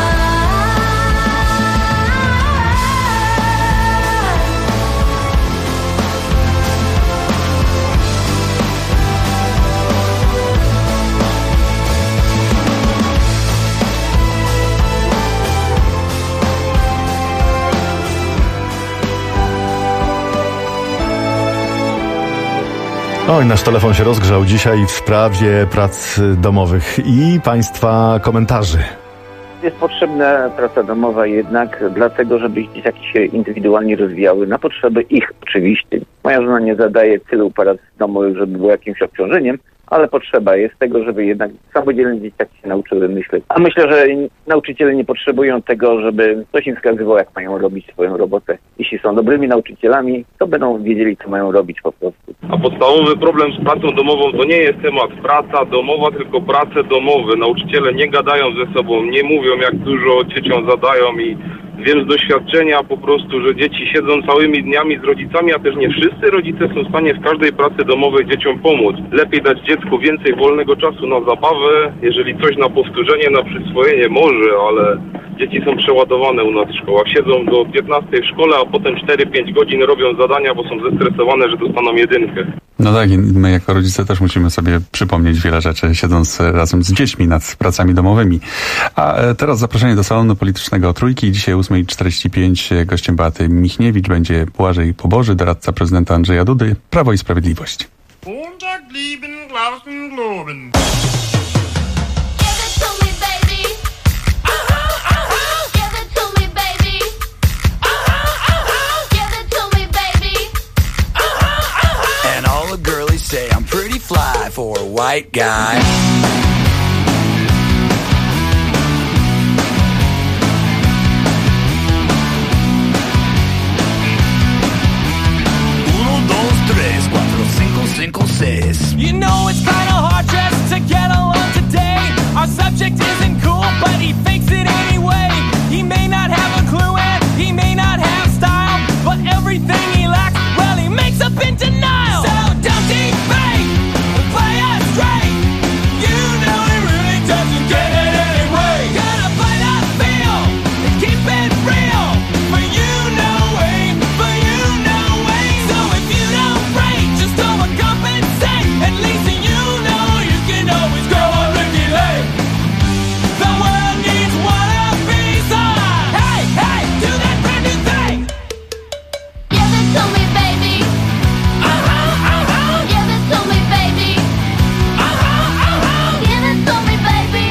Oj, nasz telefon się rozgrzał dzisiaj w sprawie prac domowych i Państwa komentarzy. Jest potrzebna praca domowa jednak dlatego, żeby dzieciaki się indywidualnie rozwijały na potrzeby ich oczywiście. Moja żona nie zadaje tylu prac domowych, żeby było jakimś obciążeniem, ale potrzeba jest tego, żeby jednak samodzielnie dzieciaki się nauczyły myśleć. A myślę, że nauczyciele nie potrzebują tego, żeby ktoś im wskazywał, jak mają robić swoją robotę. Jeśli są dobrymi nauczycielami, to będą wiedzieli, co mają robić po prostu. A podstawowy problem z pracą domową to nie jest temat praca domowa, tylko prace domowe. Nauczyciele nie gadają ze sobą, nie mówią, jak dużo dzieciom zadają i wiem z doświadczenia po prostu, że dzieci siedzą całymi dniami z rodzicami, a też nie wszyscy rodzice są w stanie w każdej pracy domowej dzieciom pomóc. Lepiej dać dziecku więcej wolnego czasu na zabawę, jeżeli coś na powtórzenie, na przyswojenie może, ale dzieci są przeładowane u nas w szkołach. Siedzą do 15 w szkole, a potem 4-5 godzin robią zadania, bo są zestresowane, że dostaną jedynkę. No tak, i my jako rodzice też musimy sobie przypomnieć wiele rzeczy, siedząc razem z dziećmi nad pracami domowymi. A teraz zaproszenie do salonu politycznego Trójki. Dzisiaj o 8:45 gościem Beaty Michniewicz będzie Błażej Poboży, doradca prezydenta Andrzeja Dudy, Prawo i Sprawiedliwość. Montag, lieben, Glauben, Globen. Give it to me. white guy. You know it's kinda hard just to get along today. Our subject isn't cool, but he fakes it anyway. He may not have a clue and he may not have style, but everything he lacks, well, he makes up in denial. So don't defame, play us straight. You know he really doesn't get it anyway. Gotta play that feel and keep it real. For you know way, for you know way. So if you don't break, just overcompensate. At least you know you can always go on Ricky Lake. The world needs one of these. Hey, hey, do that brand new thing. Give it to me, baby. Give it to me, baby. Give it to me, baby.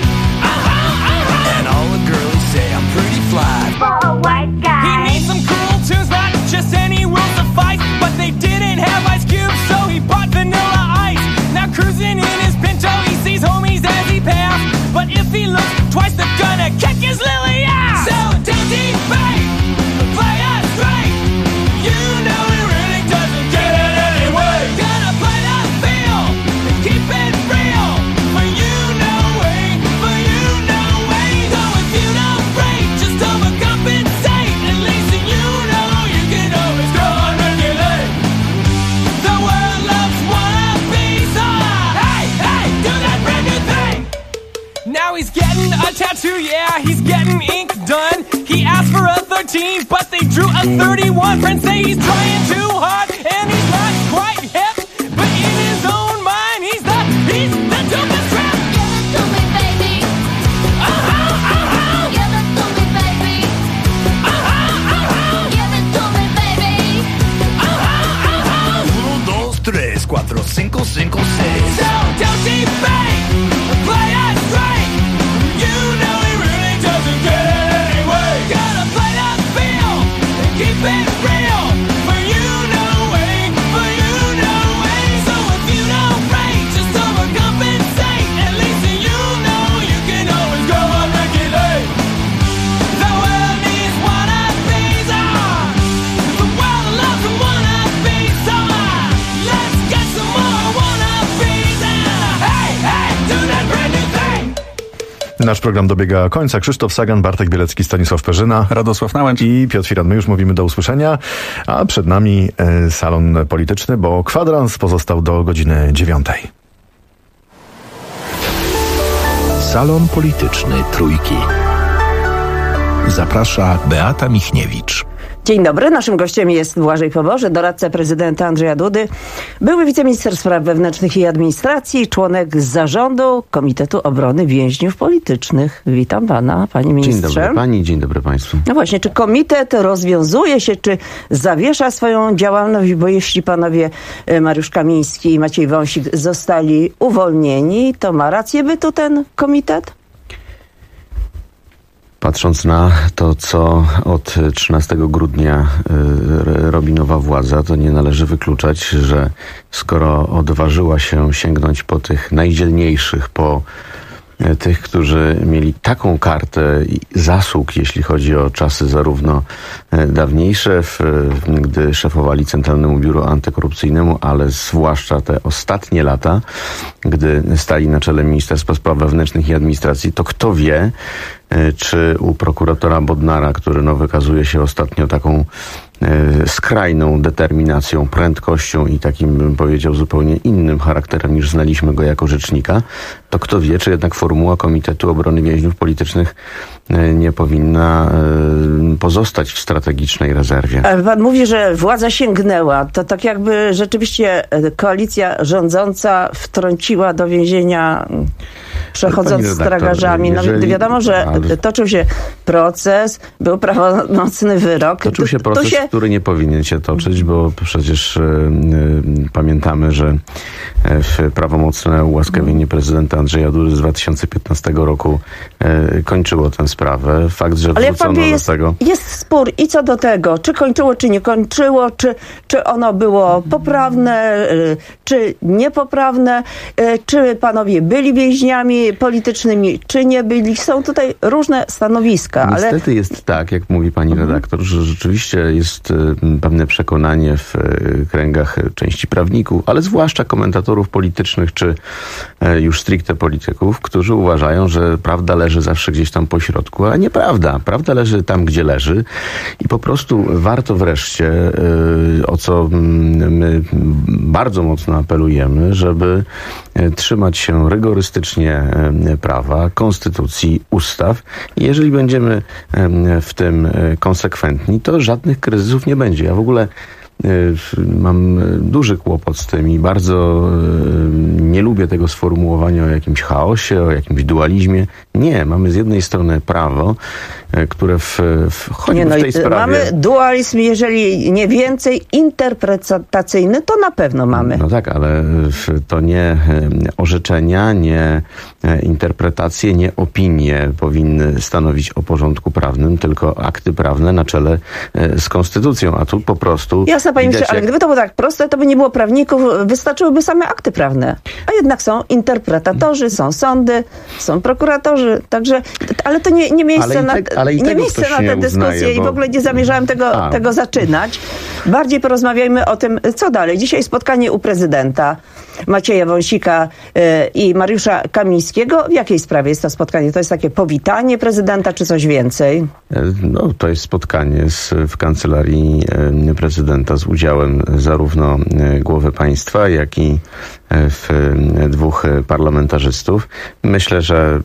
And all the girls say I'm pretty fly. For a white guy. He needs some cool tunes, not just any will suffice. But they didn't have Ice Cube, so he bought Vanilla Ice. Now cruising in his Pinto, he sees homies as he passed. But if he looks twice, they're gonna kick his lily ass. So don't defame, play us straight. You know he really doesn't get it anyway. Gotta play that feel and keep it real. For you know way, for you know way. So if you don't break, just overcompensate. At least you know you can always go on regulate. The world loves wannabes. Hey, hey, do that brand new thing. Now he's getting a tattoo, yeah, he's getting ink done. He asked for a 13, but they drew a 31. Friends say he's trying too hard, and he's not quite hip. But in his own mind, he's the dopest rap. Give it to me, baby. Give it to me, baby. Give it to me, baby. 1, 2, 3, 4, 5, 5, 6. So don't defame, play us straight. You know he really doesn't get it anyway. Gotta play that feel and keep it real. For you know way, for you know way. So if you don't break, just overcompensate. At least you know you can always go on regulate. The world needs wannabes. The world loves wannabes. So let's get some more wannabes. Hey, hey, do that brand new thing. Nasz program dobiega końca. Krzysztof Sagan, Bartek Bielecki, Stanisław Perzyna, Radosław Nałęcz i Piotr Firan. My już mówimy do usłyszenia, a przed nami salon polityczny, bo kwadrans pozostał do godziny 9. Salon polityczny Trójki. Zaprasza Beata Michniewicz. Dzień dobry. Naszym gościem jest Błażej Poboże, doradca prezydenta Andrzeja Dudy, były wiceminister spraw wewnętrznych i administracji, członek zarządu Komitetu Obrony Więźniów Politycznych. Witam pana, panie ministrze. Dzień dobry pani, dzień dobry państwu. No właśnie, czy komitet rozwiązuje się, czy zawiesza swoją działalność, bo jeśli panowie Mariusz Kamiński i Maciej Wąsik zostali uwolnieni, to ma rację bytu ten komitet? Patrząc na to, co od 13 grudnia robi nowa władza, to nie należy wykluczać, że skoro odważyła się sięgnąć po tych najdzielniejszych, po tych, którzy mieli taką kartę zasług, jeśli chodzi o czasy zarówno dawniejsze, gdy szefowali Centralnemu Biuru Antykorupcyjnemu, ale zwłaszcza te ostatnie lata, gdy stali na czele Ministerstwa Spraw Wewnętrznych i Administracji, to kto wie, czy u prokuratora Bodnara, który wykazuje się ostatnio taką skrajną determinacją, prędkością i takim, bym powiedział, zupełnie innym charakterem niż znaliśmy go jako rzecznika, to kto wie, czy jednak formuła Komitetu Obrony Więźniów Politycznych nie powinna pozostać w strategicznej rezerwie. Pan mówi, że władza sięgnęła. To tak jakby rzeczywiście koalicja rządząca wtrąciła do więzienia przechodząc z tragarzami. Wiadomo, że toczył się proces, był prawomocny wyrok. Toczył się proces, który nie powinien się toczyć, bo przecież pamiętamy, że prawomocne ułaskawienie prezydenta Andrzeja Dudy z 2015 roku kończyło tę sprawę. Fakt, że ale jak pan wie, jest spór i co do tego, czy kończyło, czy nie kończyło, czy ono było poprawne, czy niepoprawne, czy panowie byli więźniami politycznymi, czy nie byli. Są tutaj różne stanowiska. Niestety jest tak, jak mówi pani redaktor, że rzeczywiście jest pewne przekonanie w kręgach części prawników, ale zwłaszcza komentatorów politycznych, czy już stricte polityków, którzy uważają, że prawda leży zawsze gdzieś tam po środku, a nieprawda. Prawda leży tam, gdzie leży i po prostu warto wreszcie, o co my bardzo mocno apelujemy, żeby trzymać się rygorystycznie prawa, konstytucji, ustaw. I jeżeli będziemy w tym konsekwentni, to żadnych kryzysów nie będzie. Ja w ogóle mam duży kłopot z tym i bardzo nie lubię tego sformułowania o jakimś chaosie, o jakimś dualizmie. Nie, mamy z jednej strony prawo, które choćby w tej sprawie... Mamy dualizm, jeżeli nie więcej, interpretacyjny, to na pewno mamy. No tak, ale to nie orzeczenia, nie interpretacje, nie opinie powinny stanowić o porządku prawnym, tylko akty prawne na czele z konstytucją, a tu po prostu... Jasne, panie ministrze, ale gdyby to było tak proste, to by nie było prawników, wystarczyłyby same akty prawne. A jednak są interpretatorzy, są sądy, są prokuratorzy, także, ale to nie miejsce na tę dyskusję i w ogóle nie zamierzałem tego zaczynać. Bardziej porozmawiajmy o tym, co dalej. Dzisiaj spotkanie u prezydenta Macieja Wąsika i Mariusza Kamińskiego. W jakiej sprawie jest to spotkanie? To jest takie powitanie prezydenta, czy coś więcej? No, to jest spotkanie w kancelarii prezydenta z udziałem zarówno głowy państwa, jak i dwóch parlamentarzystów. Myślę, że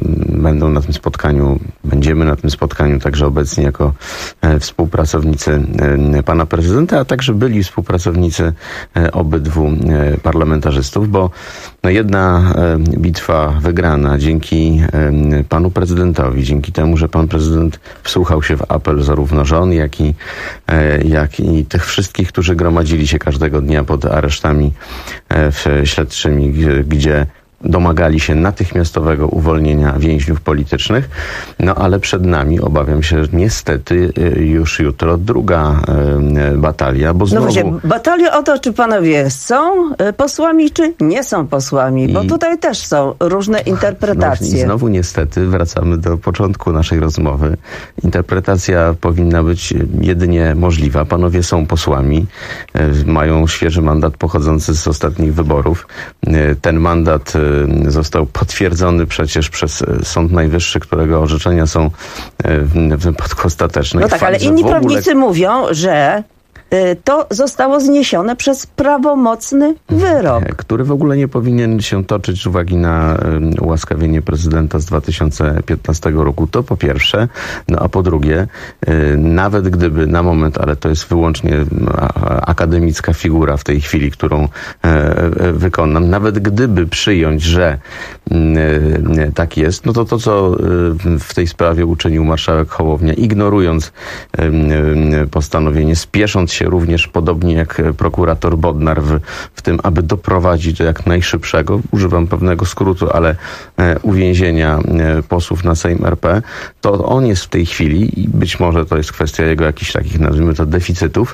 będziemy na tym spotkaniu także obecni jako współpracownicy pana prezydenta, a także byli współpracownicy obydwu parlamentarzystów, bo jedna bitwa wygrana dzięki panu prezydentowi, dzięki temu, że pan prezydent wsłuchał się w apel zarówno żon, jak i tych wszystkich, którzy gromadzili się każdego dnia pod aresztami śledczymi, gdzie domagali się natychmiastowego uwolnienia więźniów politycznych. No ale przed nami, obawiam się, niestety już jutro druga batalia, bo znowu... No właśnie, batalia o to, czy panowie są posłami, czy nie są posłami, bo tutaj też są różne interpretacje. I znowu niestety wracamy do początku naszej rozmowy. Interpretacja powinna być jedynie możliwa. Panowie są posłami, mają świeży mandat pochodzący z ostatnich wyborów. Ten mandat został potwierdzony przecież przez Sąd Najwyższy, którego orzeczenia są w wypadku ostatecznym. No tak, ale inni prawnicy mówią, że to zostało zniesione przez prawomocny wyrok. Który w ogóle nie powinien się toczyć z uwagi na ułaskawienie prezydenta z 2015 roku. To po pierwsze. No a po drugie, nawet gdyby na moment, ale to jest wyłącznie akademicka figura w tej chwili, którą wykonam, nawet gdyby przyjąć, że tak jest, no to co w tej sprawie uczynił marszałek Hołownia, ignorując postanowienie, spiesząc się również podobnie jak prokurator Bodnar w tym, aby doprowadzić do jak najszybszego, używam pewnego skrótu, ale uwięzienia posłów na Sejm RP, to on jest w tej chwili i być może to jest kwestia jego jakichś takich, nazwijmy to, deficytów.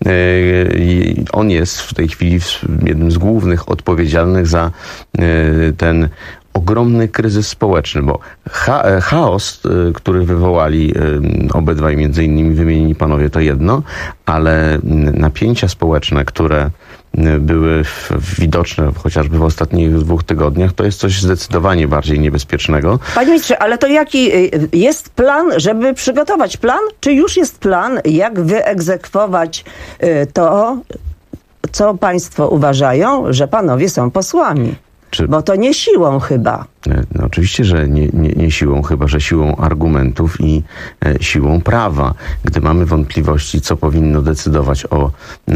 On jest w tej chwili jednym z głównych odpowiedzialnych za ten ogromny kryzys społeczny, bo chaos, który wywołali obydwaj, między innymi wymienieni panowie, to jedno, ale napięcia społeczne, które były widoczne chociażby w ostatnich 2 tygodniach, to jest coś zdecydowanie bardziej niebezpiecznego. Panie ministrze, ale to jaki jest plan, żeby przygotować plan? Czy już jest plan, jak wyegzekwować to, co państwo uważają, że panowie są posłami? Bo to nie siłą chyba. No, Oczywiście, że nie siłą, chyba że siłą argumentów i siłą prawa. Gdy mamy wątpliwości, co powinno decydować o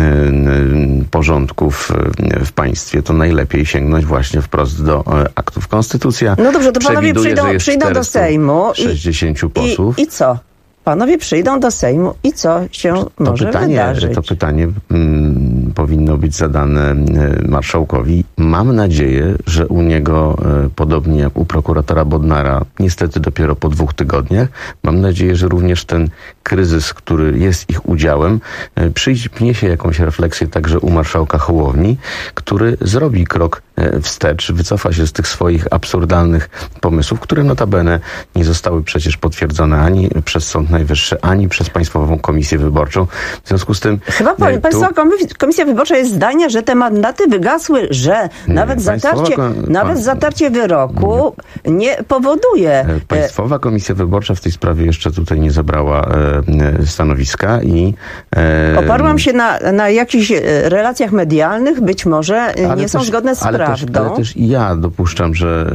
porządku w państwie, to najlepiej sięgnąć właśnie wprost do aktów. Konstytucja no dobrze, to panowie przewiduje, przyjdą do Sejmu 60 posłów. I co? Panowie przyjdą do Sejmu i co się może wydarzyć? To pytanie powinno być zadane marszałkowi. Mam nadzieję, że u niego, podobnie jak u prokuratora Bodnara, niestety dopiero po 2 tygodniach, mam nadzieję, że również ten kryzys, który jest ich udziałem, przyniesie jakąś refleksję także u marszałka Hołowni, który zrobi krok wstecz, wycofa się z tych swoich absurdalnych pomysłów, które notabene nie zostały przecież potwierdzone ani przez Sąd Najwyższy, ani przez Państwową Komisję Wyborczą. W związku z tym... Chyba Państwowa Komisja Wyborcza jest zdania, że te mandaty wygasły, że nawet zatarcie wyroku nie powoduje... Państwowa Komisja Wyborcza w tej sprawie jeszcze tutaj nie zabrała stanowiska i... Oparłam się na jakichś relacjach medialnych, być może nie są zgodne z prawdą. Ale też i ja dopuszczam,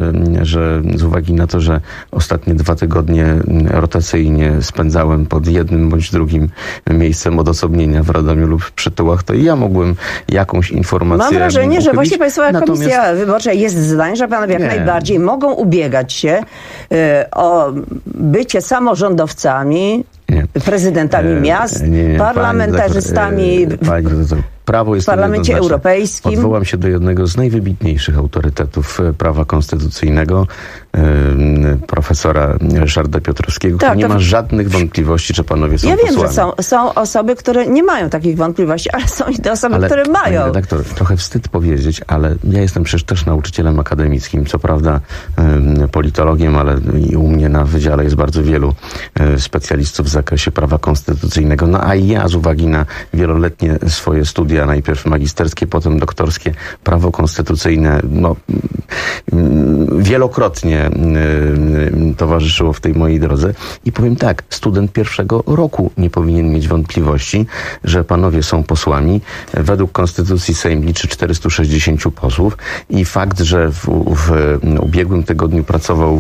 że z uwagi na to, że ostatnie 2 tygodnie rotacyjnie spędzałem pod jednym bądź drugim miejscem odosobnienia w Radomiu lub w Przytułach, to i ja mogłem jakąś informację... Mam wrażenie, że właśnie Państwowa Komisja Wyborcza jest zdań, że panowie jak najbardziej mogą ubiegać się o bycie samorządowcami, prezydentami miast, parlamentarzystami prawo jest w Parlamencie Europejskim. Odwołam się do jednego z najwybitniejszych autorytetów prawa konstytucyjnego, profesora Ryszarda Piotrowskiego, który nie ma żadnych wątpliwości, że panowie są posłami. Ja wiem, że są osoby, które nie mają takich wątpliwości, ale są i te osoby, które mają. Panie redaktor, trochę wstyd powiedzieć, ale ja jestem przecież też nauczycielem akademickim, co prawda politologiem, ale i u mnie na wydziale jest bardzo wielu specjalistów w zakresie prawa konstytucyjnego. No a ja z uwagi na wieloletnie swoje studia, najpierw magisterskie, potem doktorskie, prawo konstytucyjne, wielokrotnie towarzyszyło w tej mojej drodze i powiem tak, student 1. roku nie powinien mieć wątpliwości, że panowie są posłami. Według konstytucji Sejm liczy 460 posłów i fakt, że w ubiegłym tygodniu pracował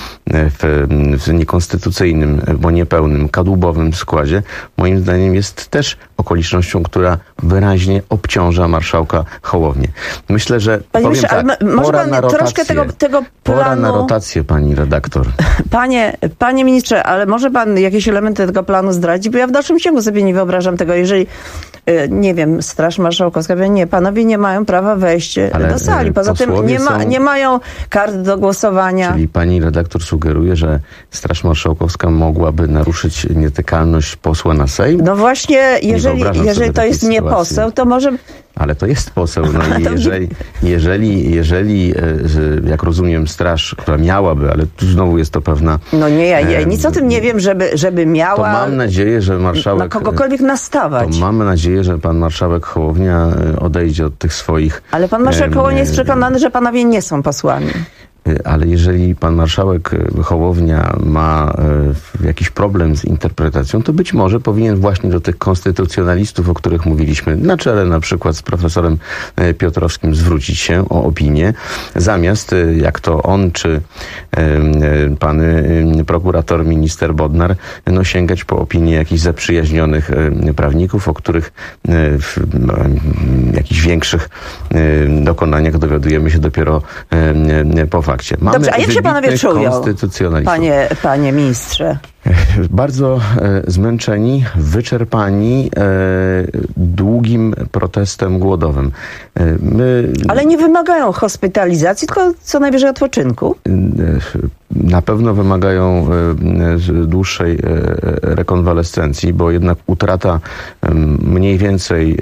w niekonstytucyjnym, bo niepełnym, kadłubowym składzie, moim zdaniem jest też okolicznością, która wyraźnie obciąża marszałka Hołownię. Myślę, że może pan troszkę tego planu... Pora na rotację, pani redaktor. Panie ministrze, ale może pan jakieś elementy tego planu zdradzić? Bo ja w dalszym ciągu sobie nie wyobrażam tego, jeżeli nie wiem, Straż Marszałkowska powie, nie, panowie nie mają prawa wejść do sali. Poza tym nie mają kart do głosowania. Czyli pani redaktor sugeruje, że Straż Marszałkowska mogłaby naruszyć nietykalność posła na Sejm? No właśnie, jeżeli to jest nie poseł, to może... Ale to jest poseł. No i jeżeli, jak rozumiem, straż, która miałaby, ale tu znowu jest to pewna... No nie, ja nic o tym nie wiem, żeby miała... To mam nadzieję, że marszałek... Na kogokolwiek nastawać. To mam nadzieję, że pan marszałek Hołownia odejdzie od tych swoich... Ale pan marszałek Hołownia jest przekonany, że panowie nie są posłami. Ale jeżeli pan marszałek Hołownia ma jakiś problem z interpretacją, to być może powinien właśnie do tych konstytucjonalistów, o których mówiliśmy, na czele na przykład z profesorem Piotrowskim, zwrócić się o opinię, zamiast jak to on czy pan prokurator minister Bodnar sięgać po opinię jakichś zaprzyjaźnionych prawników, o których w jakichś większych dokonaniach dowiadujemy się dopiero po fakcie. Mamy dobrze, a jak się panowie czują, panie ministrze? Bardzo zmęczeni, wyczerpani długim protestem głodowym. Ale nie wymagają hospitalizacji, tylko co najwyżej odpoczynku? Na pewno wymagają dłuższej rekonwalescencji, bo jednak utrata mniej więcej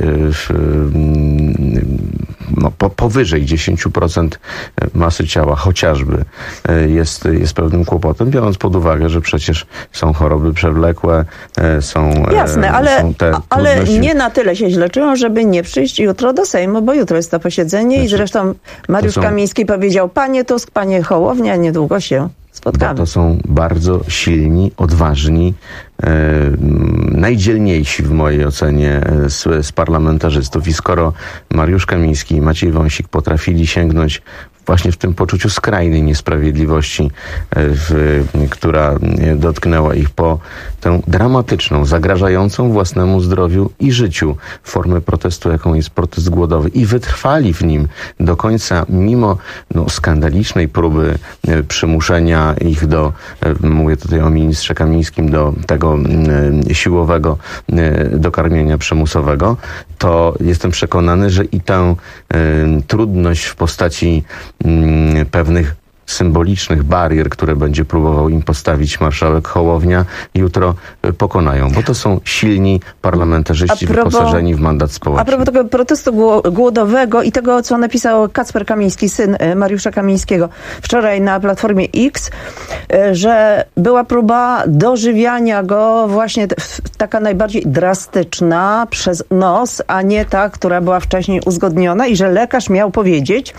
powyżej 10% masy ciała chociażby jest pewnym kłopotem, biorąc pod uwagę, że przecież są choroby przewlekłe, są... Jasne, ale nie na tyle się źle czują, żeby nie przyjść jutro do Sejmu, bo jutro jest to posiedzenie i zresztą Mariusz Kamiński powiedział, panie Tusk, panie Hołownia, niedługo się spotkamy. To są bardzo silni, odważni, najdzielniejsi w mojej ocenie z parlamentarzystów. I skoro Mariusz Kamiński i Maciej Wąsik potrafili sięgnąć właśnie w tym poczuciu skrajnej niesprawiedliwości, która dotknęła ich, po tę dramatyczną, zagrażającą własnemu zdrowiu i życiu formę protestu, jaką jest protest głodowy, i wytrwali w nim do końca, mimo skandalicznej próby przymuszenia ich do, mówię tutaj o ministrze Kamińskim, do tego siłowego dokarmienia przymusowego, to jestem przekonany, że i tę trudność w postaci pewnych symbolicznych barier, które będzie próbował im postawić marszałek Hołownia, jutro pokonają, bo to są silni parlamentarzyści wyposażeni w mandat społeczny. A propos tego protestu głodowego i tego, co napisał Kacper Kamiński, syn Mariusza Kamińskiego, wczoraj na Platformie X, że była próba dożywiania go właśnie taka najbardziej drastyczna przez nos, a nie ta, która była wcześniej uzgodniona, i że lekarz miał powiedzieć,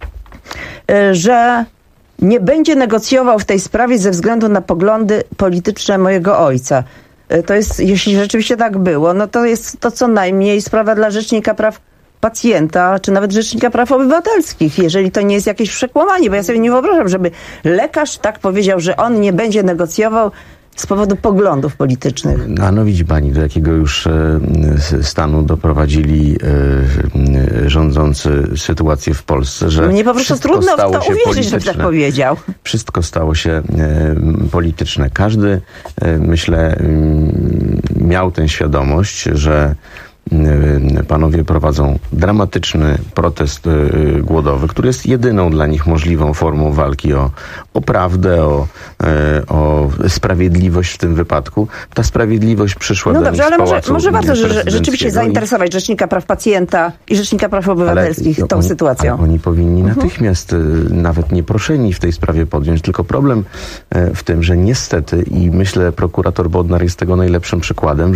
że nie będzie negocjował w tej sprawie ze względu na poglądy polityczne mojego ojca. To jest, jeśli rzeczywiście tak było, no to jest to co najmniej sprawa dla Rzecznika Praw Pacjenta, czy nawet Rzecznika Praw Obywatelskich, jeżeli to nie jest jakieś przekłamanie, bo ja sobie nie wyobrażam, żeby lekarz tak powiedział, że on nie będzie negocjował z powodu poglądów politycznych. A no widzi pani, do jakiego już stanu doprowadzili rządzący sytuację w Polsce, że mnie po prostu trudno w to uwierzyć, że tak powiedział. Wszystko stało się polityczne. Każdy, myślę, miał tę świadomość, że panowie prowadzą dramatyczny protest głodowy, który jest jedyną dla nich możliwą formą walki o prawdę, o sprawiedliwość w tym wypadku. Ta sprawiedliwość przyszła do nich z pałacu. No dobrze, ale może warto rzeczywiście zainteresować Rzecznika Praw Pacjenta i Rzecznika Praw Obywatelskich tą sytuacją. Ale oni powinni natychmiast, nawet nieproszeni w tej sprawie podjąć. Tylko problem w tym, że niestety, i myślę, prokurator Bodnar jest tego najlepszym przykładem,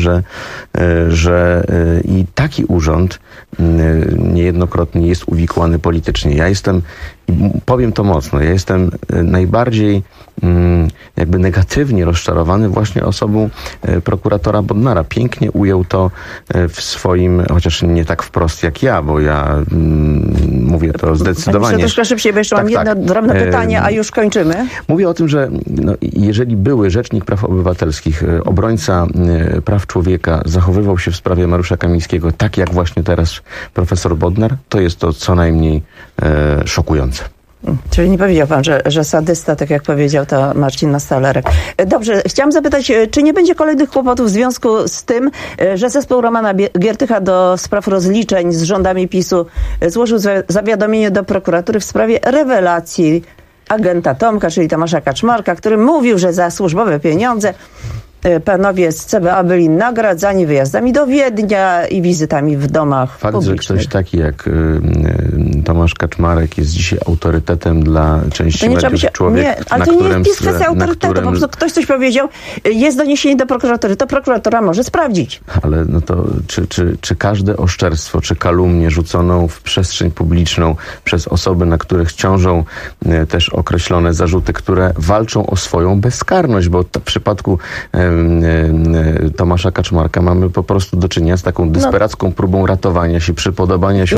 że i taki urząd niejednokrotnie jest uwikłany politycznie. Ja jestem, i powiem to mocno, ja jestem najbardziej jakby negatywnie rozczarowany właśnie osobą prokuratora Bodnara. Pięknie ujął to w swoim, chociaż nie tak wprost jak ja, bo ja mówię to zdecydowanie. Troszkę szybciej, bo jeszcze mam jedno drobne pytanie, a już kończymy. Mówię o tym, że jeżeli były Rzecznik Praw Obywatelskich, obrońca praw człowieka zachowywał się w sprawie Mariusza Kamińskiego tak, jak właśnie teraz profesor Bodnar, to jest to co najmniej szokujące. Czyli nie powiedział pan, że sadysta, tak jak powiedział to Marcin Mastalerek. Dobrze, chciałam zapytać, czy nie będzie kolejnych kłopotów w związku z tym, że zespół Romana Giertycha do spraw rozliczeń z rządami PiS-u złożył zawiadomienie do prokuratury w sprawie rewelacji agenta Tomka, czyli Tomasza Kaczmarka, który mówił, że za służbowe pieniądze panowie z CBA byli nagradzani wyjazdami do Wiednia i wizytami w domach publicznych. Że ktoś taki jak Tomasz Kaczmarek jest dzisiaj autorytetem dla części mediów, ale to nie jest kwestia autorytetu, po prostu ktoś coś powiedział, jest doniesienie do prokuratury, to prokuratura może sprawdzić. Ale no to czy każde oszczerstwo, czy kalumnię rzuconą w przestrzeń publiczną przez osoby, na których ciążą też określone zarzuty, które walczą o swoją bezkarność, bo w przypadku Tomasza Kaczmarka mamy po prostu do czynienia z taką desperacką próbą ratowania się, przypodobania się